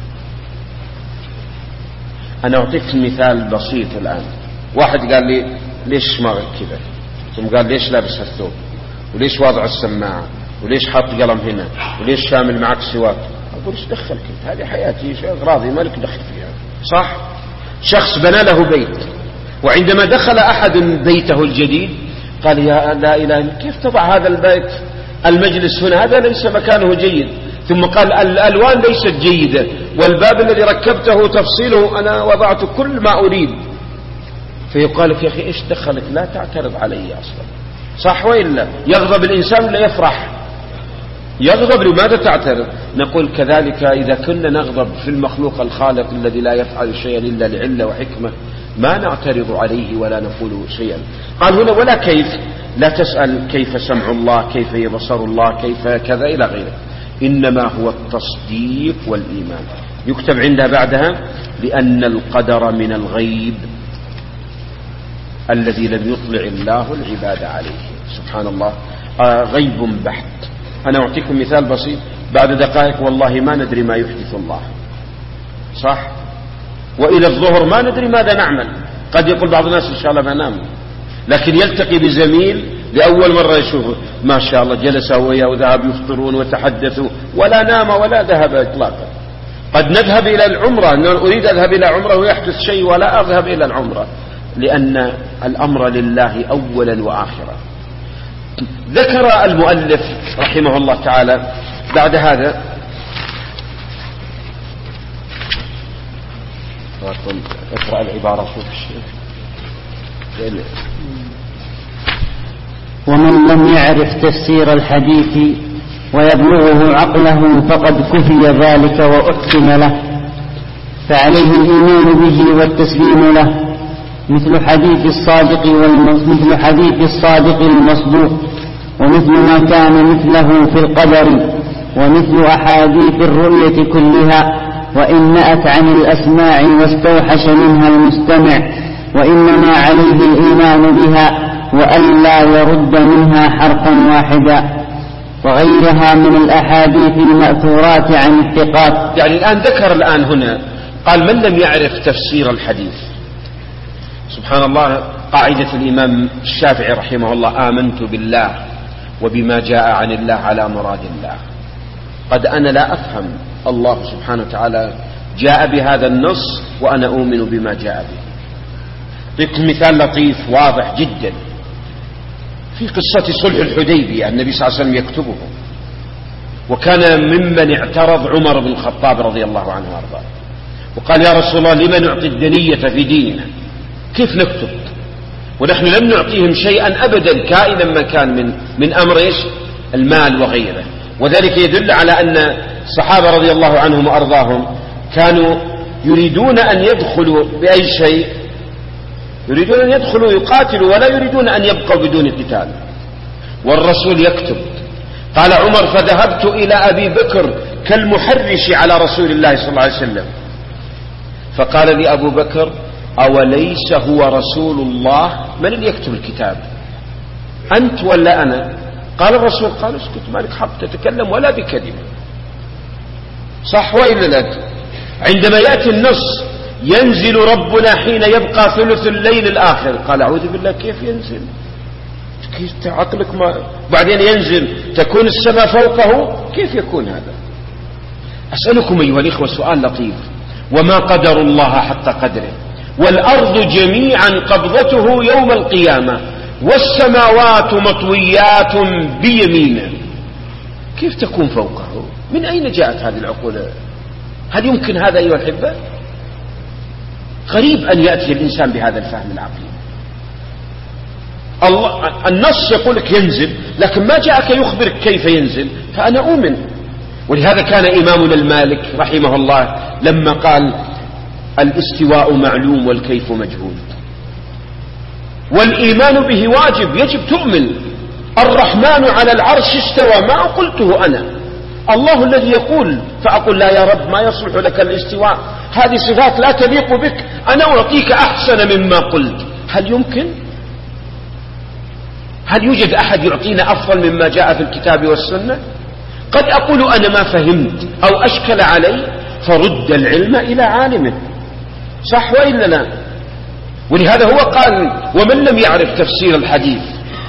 أنا أعطيك مثال بسيط الآن. واحد قال لي ليش شماغك كذا، ثم قال ليش لابس الثوب، وليش واضع السماعة، وليش حاط قلم هنا، وليش شامل معك سواك. أقول ايش دخلك انت؟ هذه حياتي، أغراضي ما لك دخل فيها، صح؟ شخص بنى له بيت، وعندما دخل أحد بيته الجديد قال يا لا إله إلا كيف تضع هذا البيت المجلس هنا هذا ليس مكانه جيد، ثم قال الألوان ليست جيدة، والباب الذي ركبته تفصيله أنا وضعت كل ما أريد. فيقال لك يا أخي إيش دخلك، لا تعترض علي أصلا، صح وإلا؟ يغضب الإنسان ولا يفرح؟ يغضب، لماذا تعترض؟ نقول كذلك إذا كنا نغضب في المخلوق الخالق الذي لا يفعل شيئا إلا لعلة وحكمة ما نعترض عليه ولا نقول شيئا. قال هنا ولا كيف، لا تسأل كيف سمع الله، كيف بصر الله، كيف كذا إلى غيره، إنما هو التصديق والإيمان. يكتب عندها بعدها لأن القدر من الغيب الذي لم يطلع الله العباد عليه. سبحان الله، غيب بحت. أنا أعطيكم مثال بسيط، بعد دقائق والله ما ندري ما يحدث الله، صح؟ وإلى الظهر ما ندري ماذا نعمل. قد يقول بعض الناس إن شاء الله بنام، لكن يلتقي بزميل لأول مرة يشوفه ما شاء الله جلسوا وياه وذهب يفطرون وتحدثوا ولا نام ولا ذهب إطلاقا. قد نذهب إلى العمرة، أنا أريد أذهب إلى عمرة ويحدث شيء ولا أذهب إلى العمرة، لأن الأمر لله أولا وآخرا. ذكر المؤلف رحمه الله تعالى بعد هذا اقرأ العبارة شوف الشيء. ومن لم يعرف تفسير الحديث ويبلغه عقله فقد كفي ذلك وأحكم له، فعليه الإيمان به والتسليم له، مثل حديث الصادق المصدوق، ومثل ما كان مثله في القدر، ومثل أحاديث الرؤية كلها، وإن نأت عن الأسماع واستوحش منها المستمع، وإنما عليه الإيمان بها وألا يرد منها حرفا واحدا، وغيرها من الأحاديث المأثورات عن الثقات. يعني الآن ذكر الآن هنا قال من لم يعرف تفسير الحديث. سبحان الله، قاعدة الإمام الشافعي رحمه الله آمنت بالله وبما جاء عن الله على مراد الله. قد أنا لا أفهم الله سبحانه وتعالى جاء بهذا النص وأنا أؤمن بما جاء به. ذكر مثال لطيف واضح جدا في قصة صلح الحديبية، النبي صلى الله عليه وسلم يكتبه، وكان ممن اعترض عمر بن الخطاب رضي الله عنه وارضاه، وقال يا رسول الله لما نعطي الدنية في ديننا، كيف نكتب ونحن لم نعطيهم شيئا أبدا كائنا ما كان من أمر إيش المال وغيره. وذلك يدل على أن الصحابة رضي الله عنهم وأرضاهم كانوا يريدون أن يدخلوا بأي شيء، يريدون أن يدخلوا يقاتلوا ولا يريدون أن يبقوا بدون قتال، والرسول يكتب. قال عمر فذهبت إلى أبي بكر كالمحرش على رسول الله صلى الله عليه وسلم، فقال لي أبو بكر أوليس هو رسول الله؟ من اللي يكتب الكتاب، أنت ولا أنا؟ قال الرسول. قال اسكت ما لك حق تتكلم ولا بكلمة، صح وإلا لا؟ عندما يأتي النص ينزل ربنا حين يبقى ثلث الليل الآخر، قال أعوذ بالله كيف ينزل؟ كيف عقلك ما بعدين ينزل تكون السماء فوقه؟ كيف يكون هذا؟ أسألكم أيها الإخوة سؤال لطيف، وما قدر الله حق قدره، والأرض جميعا قبضته يوم القيامة، والسماوات مطويات بيمينه، كيف تكون فوقه؟ من أين جاءت هذه العقول؟ هل يمكن هذا أيها الأحبة؟ غريب أن يأتي الإنسان بهذا الفهم العقلي. الله النص يقول لك ينزل، لكن ما جاءك يخبرك كيف ينزل، فأنا أؤمن. ولهذا كان إمامنا المالك رحمه الله لما قال الاستواء معلوم والكيف مجهول، والإيمان به واجب، يجب تؤمن. الرحمن على العرش استوى، ما قلته أنا، الله الذي يقول، فأقول لا يا رب ما يصلح لك الاستواء، هذه صفات لا تليق بك، أنا أعطيك أحسن مما قلت. هل يمكن؟ هل يوجد أحد يعطينا أفضل مما جاء في الكتاب والسنة؟ قد أقول أنا ما فهمت أو أشكل علي، فرد العلم إلى عالمه، صح وإلا لا؟ ولهذا هو قال ومن لم يعرف تفسير الحديث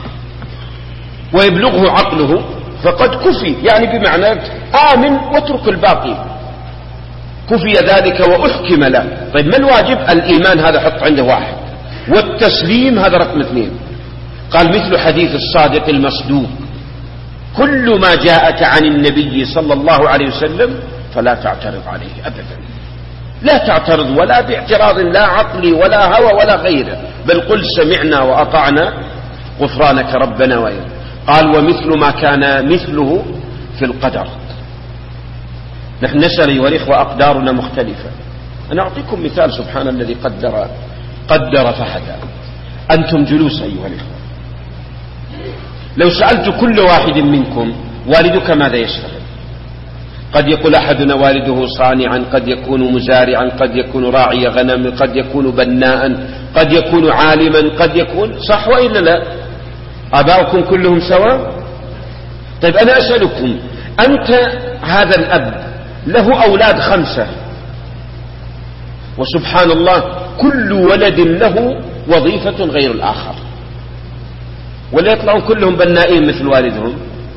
ويبلغه عقله فقد كفي، يعني بمعنى آمن واترك الباقي، كفي ذلك وأحكم له. طيب ما الواجب؟ الإيمان، هذا حط عنده واحد، والتسليم هذا رقم 2. قال مثل حديث الصادق المصدوق، كل ما جاءك عن النبي صلى الله عليه وسلم فلا تعترض عليه أبدا، لا تعترض ولا باعتراض لا عقلي ولا هوى ولا غيره، بل قل سمعنا وأطعنا غفرانك ربنا وإليك. قال ومثل ما كان مثله في القدر. نحن نسأل أيها الإخوة أقدارنا مختلفة. أنا أعطيكم مثال. سبحان الذي قدر فهدى. أنتم جلوس أيها الإخوة، لو سألت كل واحد منكم والدك ماذا يشتغل؟ قد يقول أحدنا والده صانعا، قد يكون مزارعا، قد يكون راعي غنم، قد يكون بناء، قد يكون عالما، قد يكون، صح وإلا لا؟ آباؤكم كلهم سواء؟ طيب أنا أسألكم، أنت هذا الأب له أولاد 5، وسبحان الله كل ولد له وظيفة غير الآخر، ولا يطلعون كلهم بنائين مثل والدهم؟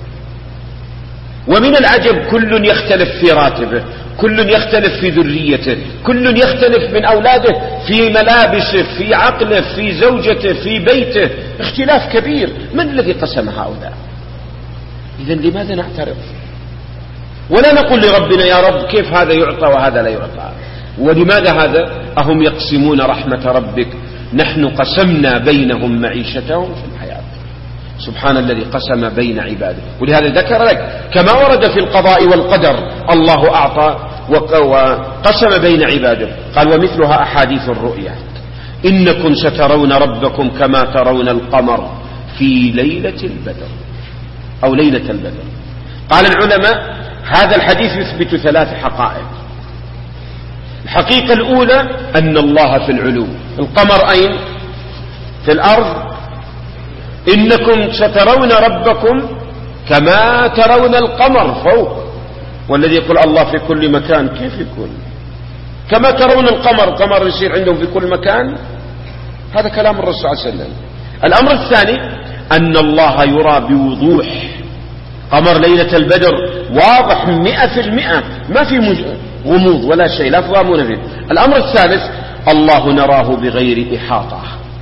ومن العجب كل يختلف في راتبه، كل يختلف في ذريته، كل يختلف من أولاده في ملابسه، في عقله، في زوجته، في بيته، اختلاف كبير. من الذي قسم هؤلاء؟ إذن لماذا نعترض؟ ولا نقول لربنا يا رب كيف هذا يعطى وهذا لا يعطى؟ ولماذا هذا؟ أهم يقسمون رحمة ربك؟ نحن قسمنا بينهم معيشتهم في الحياة. سبحان الذي قسم بين عباده. ولهذا ذكر لك كما ورد في القضاء والقدر الله أعطى وقسم بين عباده. قال ومثلها أحاديث الرؤيا، إنكم سترون ربكم كما ترون القمر في ليلة البدر أو ليلة البدر. قال العلماء هذا الحديث يثبت 3 حقائق. الحقيقة الأولى أن الله في العلو. القمر أين؟ في الأرض. إنكم سترون ربكم كما ترون القمر فوق. والذي يقول الله في كل مكان كيف يكون؟ كما ترون القمر يصير عندهم في كل مكان؟ هذا كلام الرسول صلى الله عليه وسلم. الأمر الثاني أن الله يرى بوضوح. قمر ليلة البدر واضح 100%، ما في غموض ولا شيء، لا تضامون فيه. الأمر الثالث الله نراه بغير إحاطة،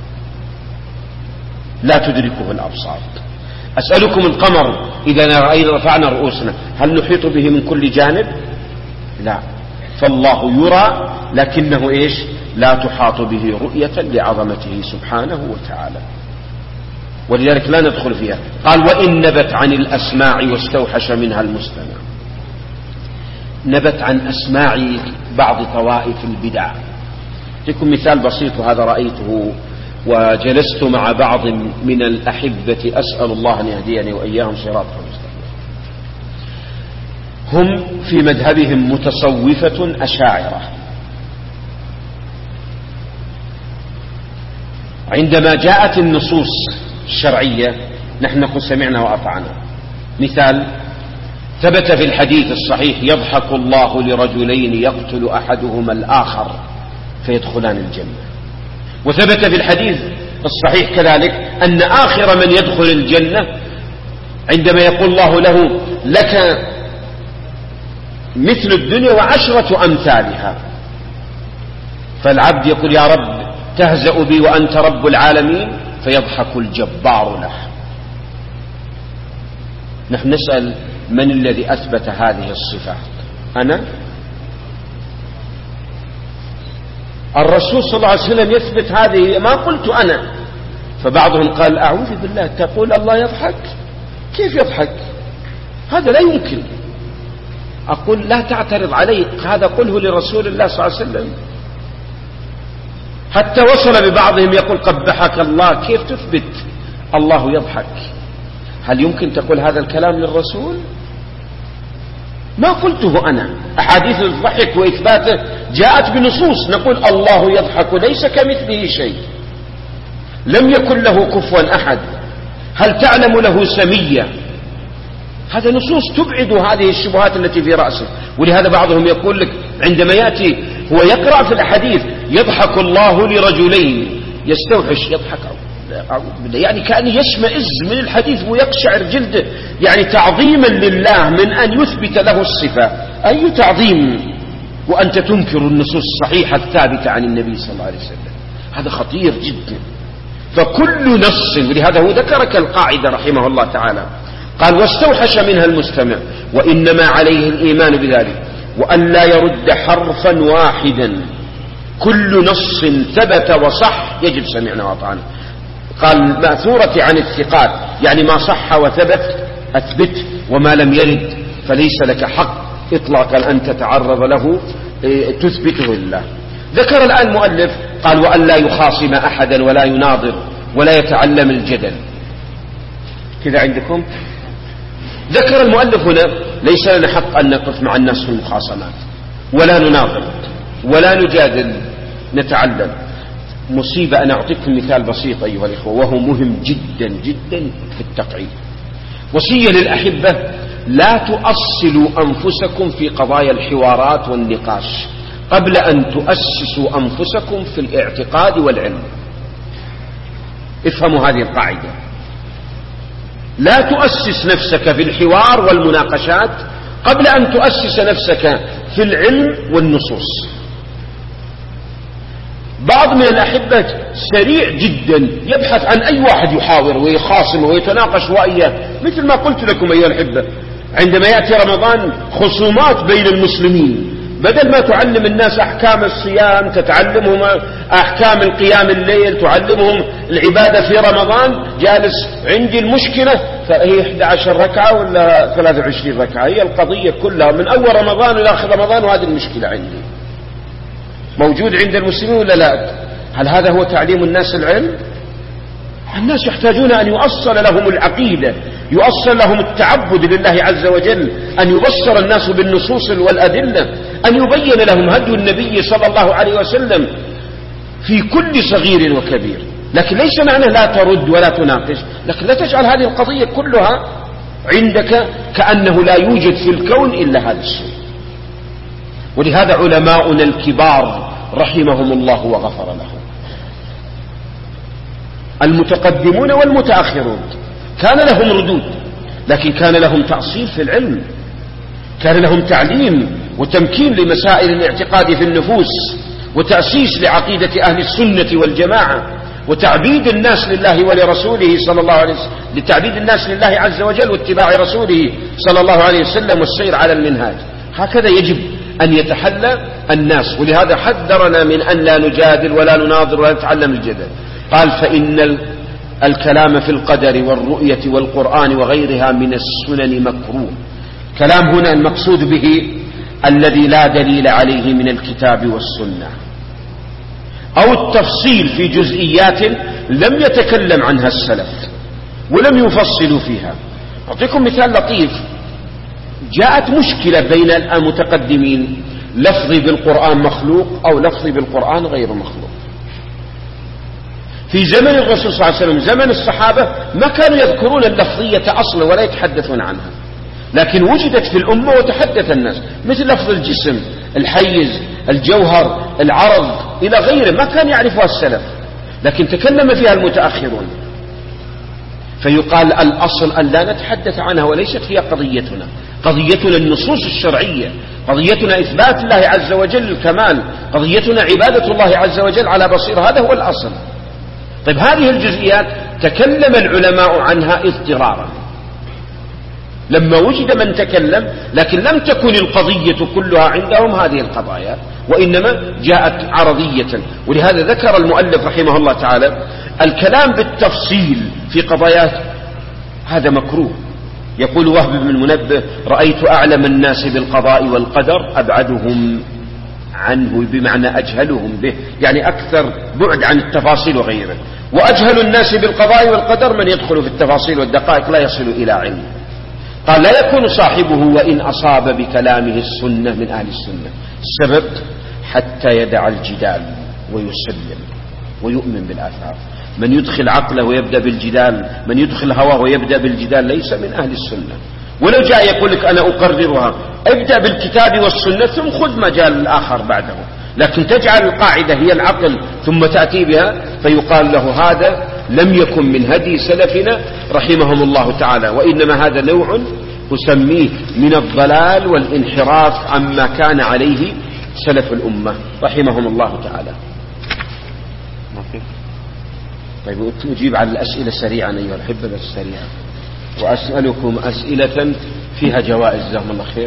لا تدركه الأبصار. أسألكم القمر إذا رفعنا رؤوسنا هل نحيط به من كل جانب؟ لا. فالله يرى لكنه إيش؟ لا تحاط به رؤية لعظمته سبحانه وتعالى، ولذلك لا ندخل فيها. قال وإن نبت عن الأسماع واستوحش منها المستمع. نبت عن أسماع بعض طوائف البدع. لكم مثال بسيط وهذا رأيته وجلست مع بعض من الأحبة، أسأل الله أن يهديني وإياهم صراطا مستقيما. هم في مذهبهم متصوفة أشاعرة. عندما جاءت النصوص الشرعية نحن نقول سمعنا وأطعنا. مثال ثبت في الحديث الصحيح يضحك الله لرجلين يقتل أحدهما الآخر فيدخلان الجنة. وثبت في الحديث الصحيح كذلك أن آخر من يدخل الجنة عندما يقول الله له لك مثل الدنيا وعشرة أمثالها، فالعبد يقول يا رب تهزأ بي وأنت رب العالمين، فيضحك الجبار له. نحن نسأل من الذي أثبت هذه الصفات؟ أنا؟ الرسول صلى الله عليه وسلم يثبت هذه، ما قلت أنا. فبعضهم قال أعوذ بالله تقول الله يضحك؟ كيف يضحك؟ هذا لا يمكن. أقول لا تعترض علي، هذا قله لرسول الله صلى الله عليه وسلم. حتى وصل ببعضهم يقول قبحك الله، كيف تثبت الله يضحك؟ هل يمكن تقول هذا الكلام للرسول؟ ما قلته أنا. أحاديث الضحك وإثباته جاءت بنصوص نقول الله يضحك ليس كمثله شيء، لم يكن له كفوا أحد، هل تعلم له سمية؟ هذا نصوص تبعد هذه الشبهات التي في رأسه. ولهذا بعضهم يقول لك عندما يأتي هو يقرأ في الحديث يضحك الله لرجلين يستوحش، يضحك يعني كأن يشمئز من الحديث ويقشعر جلده، يعني تعظيما لله من أن يثبت له الصفة. أي تعظيم وأنت تنكر النصوص الصحيحة الثابتة عن النبي صلى الله عليه وسلم؟ هذا خطير جدا. فكل نص، ولهذا هو ذكرك القاعدة رحمه الله تعالى، قال واستوحش منها المستمع، وإنما عليه الإيمان بذلك، وأن لا يرد حرفا واحدا، كل نص ثبت وصح يجب سمعنا وأطعنا. قال مأثورة عن الثقات، يعني ما صح وثبت أثبت، وما لم يرد فليس لك حق إطلاقا أن تتعرض له تثبته لله. ذكر الآن المؤلف قال وأن لا يخاصم أحدا ولا يناظر ولا يتعلم الجدل. كذا عندكم؟ ذكر المؤلف هنا ليس لنا حق أن نقف مع الناس في المخاصمات ولا نناظر ولا نجادل نتعلم. مصيبة. أنا أعطيكم مثال بسيط أيها الإخوة وهو مهم جدا جدا في التقعيد. وصية للأحبة: لا تؤصلوا أنفسكم في قضايا الحوارات والنقاش قبل أن تؤسسوا أنفسكم في الاعتقاد والعلم. افهموا هذه القاعدة: لا تؤسس نفسك في الحوار والمناقشات قبل أن تؤسس نفسك في العلم والنصوص. بعض من الأحبة سريع جدا يبحث عن أي واحد يحاور ويخاصم ويتناقش وإياه، مثل ما قلت لكم أيها الأحبة عندما يأتي رمضان خصومات بين المسلمين، بدل ما تعلم الناس أحكام الصيام تتعلمهم أحكام القيام الليل، تعلمهم العبادة في رمضان، جالس عندي المشكلة فهي 11 ركعة ولا 23 ركعة، هي القضية كلها من أول رمضان إلى آخر رمضان، وهذه المشكلة عندي. موجود عند المسلمين ولا لا؟ هل هذا هو تعليم الناس العلم؟ الناس يحتاجون أن يؤصل لهم العقيدة، يؤصل لهم التعبد لله عز وجل، أن يبصر الناس بالنصوص والأدلة، أن يبين لهم هدي النبي صلى الله عليه وسلم في كل صغير وكبير. لكن ليس معنى لا ترد ولا تناقش، لكن لا تجعل هذه القضية كلها عندك كأنه لا يوجد في الكون إلا هذا الشيء. ولهذا علماؤنا الكبار رحمهم الله وغفر لهم، المتقدمون والمتأخرون، كان لهم ردود، لكن كان لهم تأصيل في العلم، كان لهم تعليم وتمكين لمسائل الاعتقاد في النفوس، وتأسيس لعقيدة أهل السنة والجماعة، وتعبيد الناس لله ولرسوله صلى الله عليه وسلم، لتعبيد الناس لله عز وجل واتباع رسوله صلى الله عليه وسلم والسير على المنهاج. هكذا يجب أن يتحلى الناس. ولهذا حذرنا من أن لا نجادل ولا نناظر ولا نتعلم الجدل. قال فإن الكلام في القدر والرؤية والقرآن وغيرها من السنن مكروه. كلام هنا المقصود به الذي لا دليل عليه من الكتاب والسنة، أو التفصيل في جزئيات لم يتكلم عنها السلف ولم يفصلوا فيها. أعطيكم مثال لطيف. جاءت مشكلة بين المتقدمين: لفظي بالقرآن مخلوق أو لفظي بالقرآن غير مخلوق. في زمن الرسول صلى الله عليه وسلم، زمن الصحابة، ما كانوا يذكرون اللفظية أصلا ولا يتحدثون عنها، لكن وجدت في الأمة وتحدث الناس، مثل لفظ الجسم، الحيز، الجوهر، العرض إلى غيره، ما كان يعرفها السلف، لكن تكلم فيها المتأخرون. فيقال الأصل أن لا نتحدث عنها، وليست فيها قضيتنا. قضيتنا النصوص الشرعية، قضيتنا إثبات الله عز وجل الكمال، قضيتنا عبادة الله عز وجل على بصيرة، هذا هو الأصل. طيب هذه الجزئيات تكلم العلماء عنها اضطرارا لما وجد من تكلم، لكن لم تكن القضية كلها عندهم هذه القضايا، وإنما جاءت عرضية. ولهذا ذكر المؤلف رحمه الله تعالى الكلام بالتفصيل في قضايات هذا مكروه. يقول وهب بن المنبه: رأيت أعلم الناس بالقضاء والقدر أبعدهم عنه، بمعنى أجهلهم به، يعني أكثر بعد عن التفاصيل وغيره. وأجهل الناس بالقضاء والقدر من يدخل في التفاصيل والدقائق لا يصل إلى علم. قال: لا يكون صاحبه وإن أصاب بكلامه السنة من أهل السنة. السبب: حتى يدع الجدال ويسلم ويؤمن بالآثار. من يدخل عقله ويبدأ بالجدال، من يدخل هواه ويبدأ بالجدال، ليس من أهل السنة. ولو جاء يقول لك أنا أقررها، ابدأ بالكتاب والسنة ثم خذ مجال الآخر بعده، لكن تجعل القاعدة هي العقل ثم تأتي بها، فيقال له هذا لم يكن من هدي سلفنا رحمهم الله تعالى، وإنما هذا نوع أسميه من الضلال والانحراف عما كان عليه سلف الأمة رحمهم الله تعالى. طيب أجيب على الأسئلة سريعا أيها الأحبة، بس سريعا. وأسألكم أسئلة فيها جوائز. جزاكم الله خير.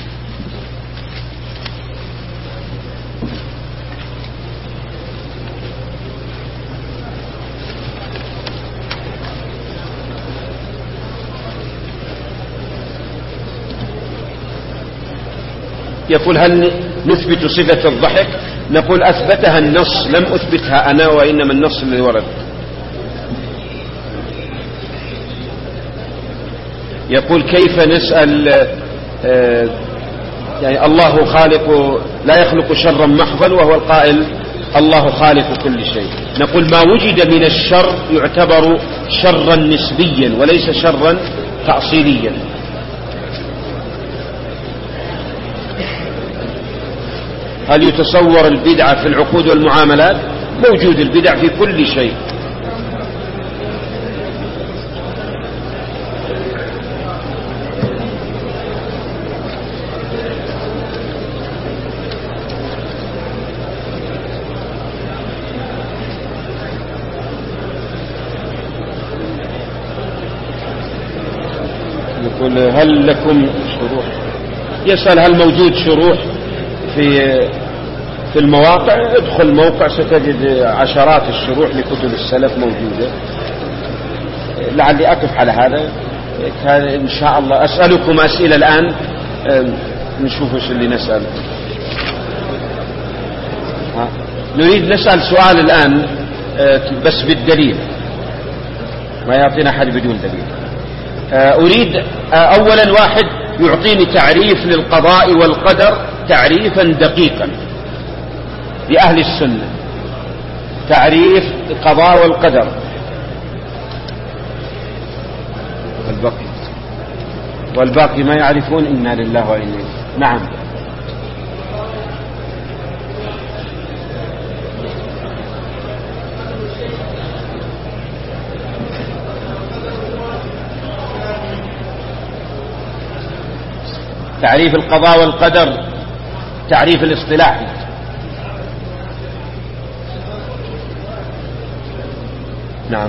يقول هل نثبت صفة الضحك؟ نقول أثبتها النص، لم أثبتها أنا، وإنما النص الذي ورد. يقول كيف نسأل يعني الله خالق لا يخلق شرا محضا وهو القائل الله خالق كل شيء. نقول ما وجد من الشر يعتبر شرا نسبيا وليس شرا تأصيليا. هل يتصور البدعة في العقود والمعاملات؟ موجود البدع في كل شيء. يقول هل لكم شروح؟ يسأل هل موجود شروح في المواقع؟ ادخل موقع ستجد عشرات الشروح لكتب السلف موجودة. لعلي أقف على هذا كان إن شاء الله. أسألكم أسئلة الآن، نشوف ايش اللي نسأل. نريد نسأل سؤال الآن بس بالدليل، ما يعطينا أحد بدون دليل. أريد أولا واحد يعطيني تعريف للقضاء والقدر تعريفا دقيقا لأهل السنة، تعريف القضاء والقدر. والباقي ما يعرفون. إنا لله وإنا إليه. نعم. تعريف القضاء والقدر تعريف الاصطلاحي. نعم.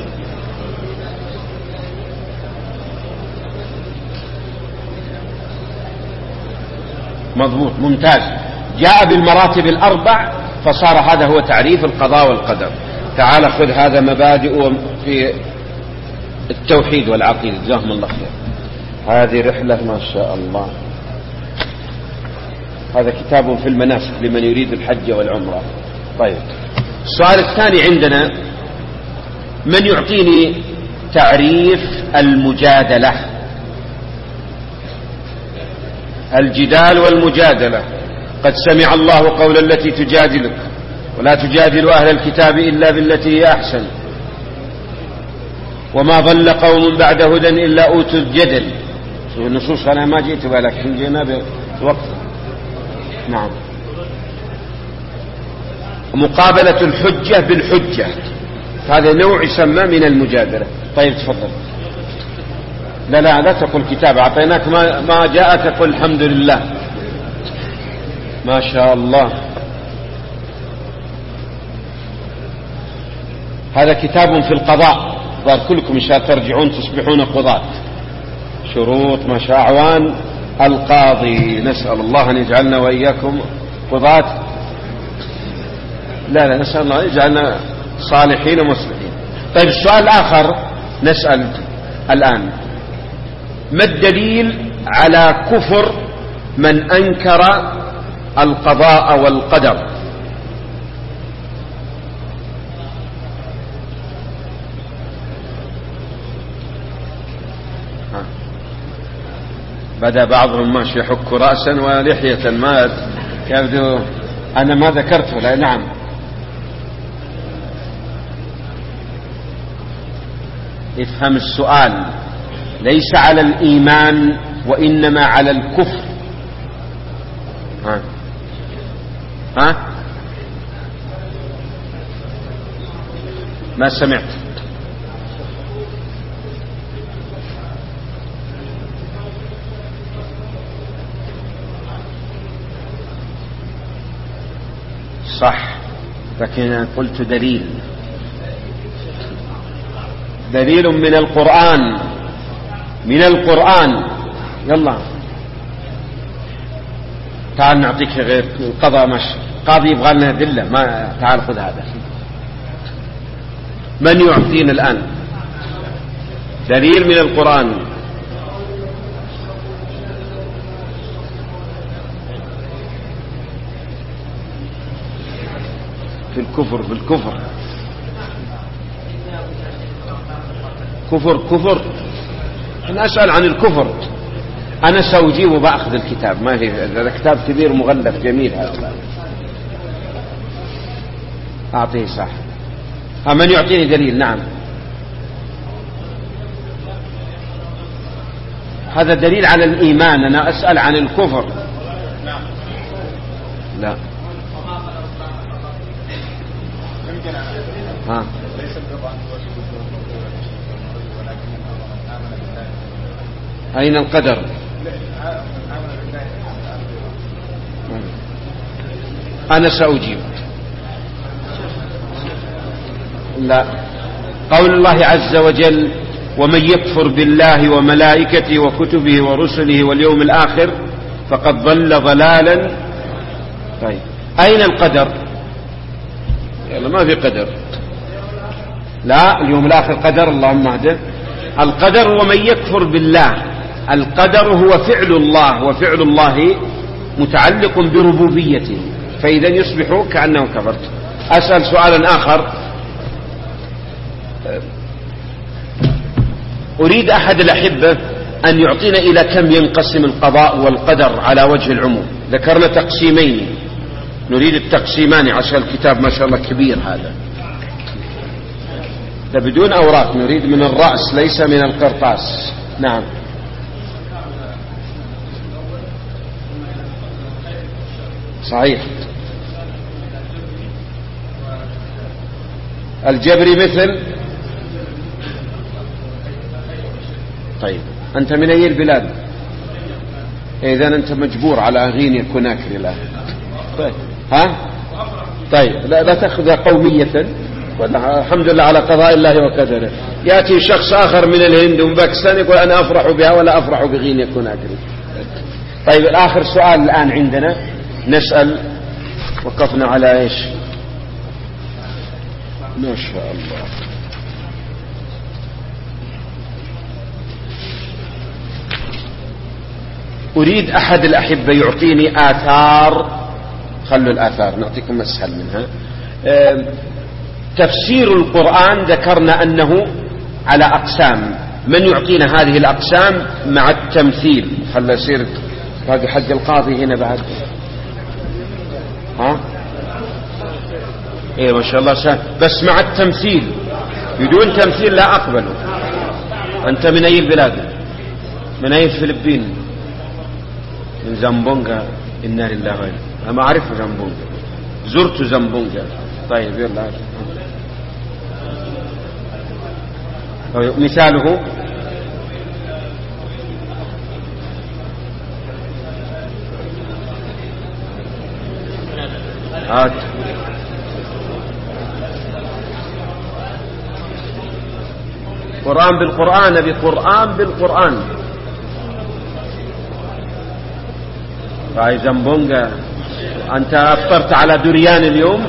مضبوط، ممتاز. جاء بالمراتب الأربع فصار هذا هو تعريف القضاء والقدر. تعال خذ هذا مبادئ في التوحيد والعقيدة. جزاهم الله خير. هذه رحلة ما شاء الله. هذا كتاب في المناسك لمن يريد الحج والعمرة. طيب، السؤال الثاني عندنا: من يعطيني تعريف المجادلة؟ الجدال والمجادلة. قد سمع الله قول التي تجادلك ولا تجادل أهل الكتاب إلا بالتي هي أحسن وما ضل قوم بعد هدى إلا أوتوا الجدل. النصوص أنا ما جئت ولكن جئنا بوقت. نعم. مقابلة الحجة بالحجة، هذا نوع يسمى من المجادلة. طيب تفضل. لا تقول كتاب أعطيناك ما جاءك قل الحمد لله. ما شاء الله. هذا كتاب في القضاء، ظهر كلكم إن شاء ترجعون تصبحون قضاة. شروط ما شاء أعوان القاضي. نسأل الله أن يجعلنا وإياكم قضاة. لا نسأل الله أن يجعلنا صالحين ومصلحين. طيب، السؤال الآخر نسأل الآن: ما الدليل على كفر من أنكر القضاء والقدر؟ بدأ بعضهم ماشي يحك رأسا ولحية، ما يبدو أنا ما ذكرته. لا، نعم. افهم السؤال، ليس على الإيمان وإنما على الكفر. ما سمعت. صح، لكن قلت دليل من القرآن من القرآن. يلا تعال نعطيك غير القضاء، مش قاضي يبغى لنا أدلة، ما تعال خذ هذا. من يعطينا الآن دليل من القرآن؟ في الكفر، في الكفر، كفر. أنا أسأل عن الكفر، أنا سأجيب وبأخذ الكتاب، ما هي هذا كتاب كبير مغلف جميل هذا، أعطيه صح. من يعطيني دليل؟ نعم، هذا دليل على الإيمان، أنا أسأل عن الكفر. لا ها. أين القدر؟ أنا سأجيب. لا، قول الله عز وجل: ومن يكفر بالله وملائكته وكتبه ورسله واليوم الآخر فقد ضل ضلالا. طيب أين القدر؟ يلا ما في قدر. لا، اليوم الآخر قدر، اللهم اهده. القدر ومن يكفر بالله، القدر هو فعل الله، وفعل الله متعلق بربوبيته، فإذا يصبح كأنه كفرت. أسأل سؤالا آخر، أريد أحد الأحبة أن يعطينا إلى كم ينقسم القضاء والقدر على وجه العموم. ذكرنا تقسيمين، نريد التقسيمان عشان الكتاب ما شاء الله كبير هذا، ده بدون أوراق، نريد من الرأس ليس من القرطاس. نعم، صحيح. الجبري مثل. طيب أنت من أي البلاد؟ إذن أنت مجبور على غينيا كوناكري الآن. طيب ها؟ طيب لا تأخذ قومية، الحمد لله على قضاء الله وقدره. يأتي شخص آخر من الهند ومن باكستان يقول أنا أفرح بها ولا أفرح بغينيا كوناكري. طيب الآخر سؤال الآن عندنا نسأل، وقفنا على إيش؟ ما شاء الله. أريد أحد الأحبة يعطيني آثار، خلوا الآثار نعطيكم أسهل منها. تفسير القرآن ذكرنا أنه على أقسام، من يعطينا هذه الأقسام مع التمثيل؟ خلوا يصير هذا حق القاضي هنا بعد. ها إيه ما شاء الله سهل، بس مع التمثيل، بدون تمثيل لا أقبله. أنت من أي البلاد؟ من أي الفلبين؟ من زامبونغا. إنا لله وإنا إليه. أنا أعرف زامبونغا، زرت زامبونغا. طيب يلا مثاله هات. قرآن بالقرآن، بقرآن بالقرآن. هاي زامبونغا، أنت أفطرت على دريان اليوم.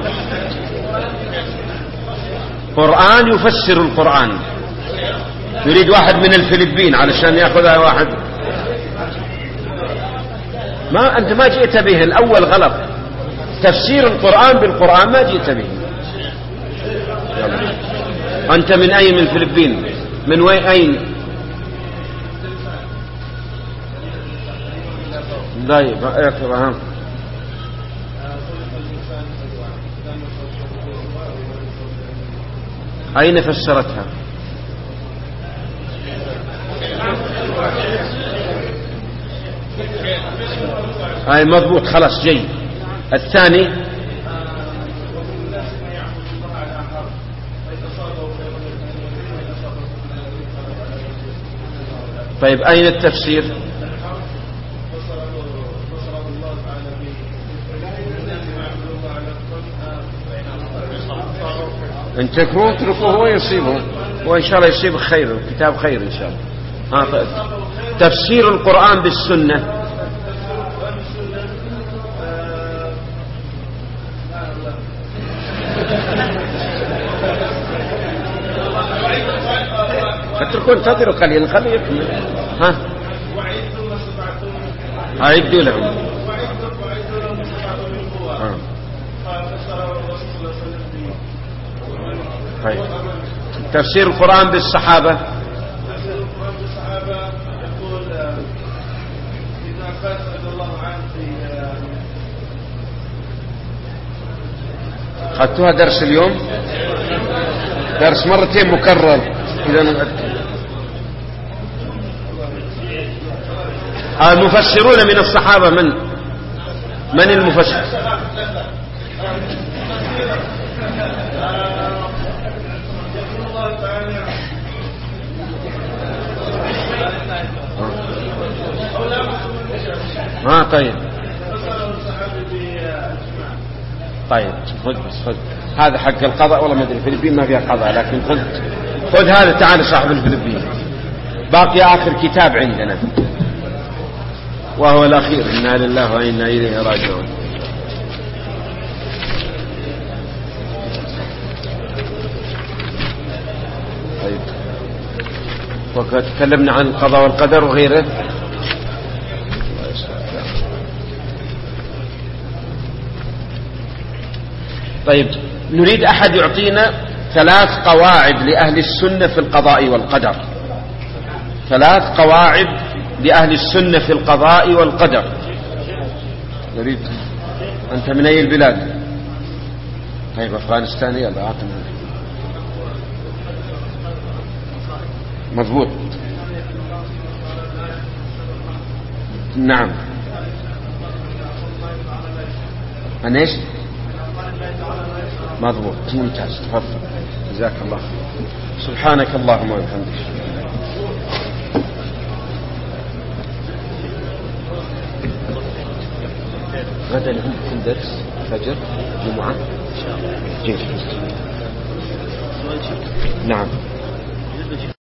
قرآن يفسر القرآن. يريد واحد من الفلبين علشان يأخذها واحد. ما أنت ما جئت به، الأول غلط. تفسير القرآن بالقرآن ما جئت به. أنت من أي من الفلبين؟ من وين أين؟ طيب اقرأ. أين فسرتها؟ هاي مضبوط، خلاص جيد. الثاني طيب أين التفسير؟ ان تكفروا اتركوه ويصيبه، وإن شاء الله يصيب خير، الكتاب خير إن شاء الله. تفسير القرآن بالسنة. اتركوا انتظروا قليلا خليه يكمل. ها أعدوا لهم. طيب تفسير القرآن بالصحابة. تفسير القرآن بالصحابة يقول ابن عباس رضي الله عنه في أخذتوها درس اليوم، درس مرتين مكرر. إذا المفسرون من الصحابة من المفسر؟ طيب خذ هذا حق القضاء. والله ما ادري الفلبين ما فيها قضاء، لكن خذ هذا. تعال صاحب الفلبين. باقي آخر كتاب عندنا وهو الأخير. إنا لله وإنا إليه راجعون. طيب وقد تكلمنا عن القضاء والقدر وغيره. طيب نريد أحد يعطينا 3 قواعد لأهل السنة في القضاء والقدر. 3 قواعد لأهل السنة في القضاء والقدر. نريد. أنت من أي البلاد؟ طيب أفغانستان. يلا أعطنا. مضبوط. نعم. أنا إيش؟ مضبوط. ممتاز. تفضل. جزاك الله. سبحانك اللهم وبحمدك. غدا عندكم درس فجر جمعة إن شاء الله. نعم.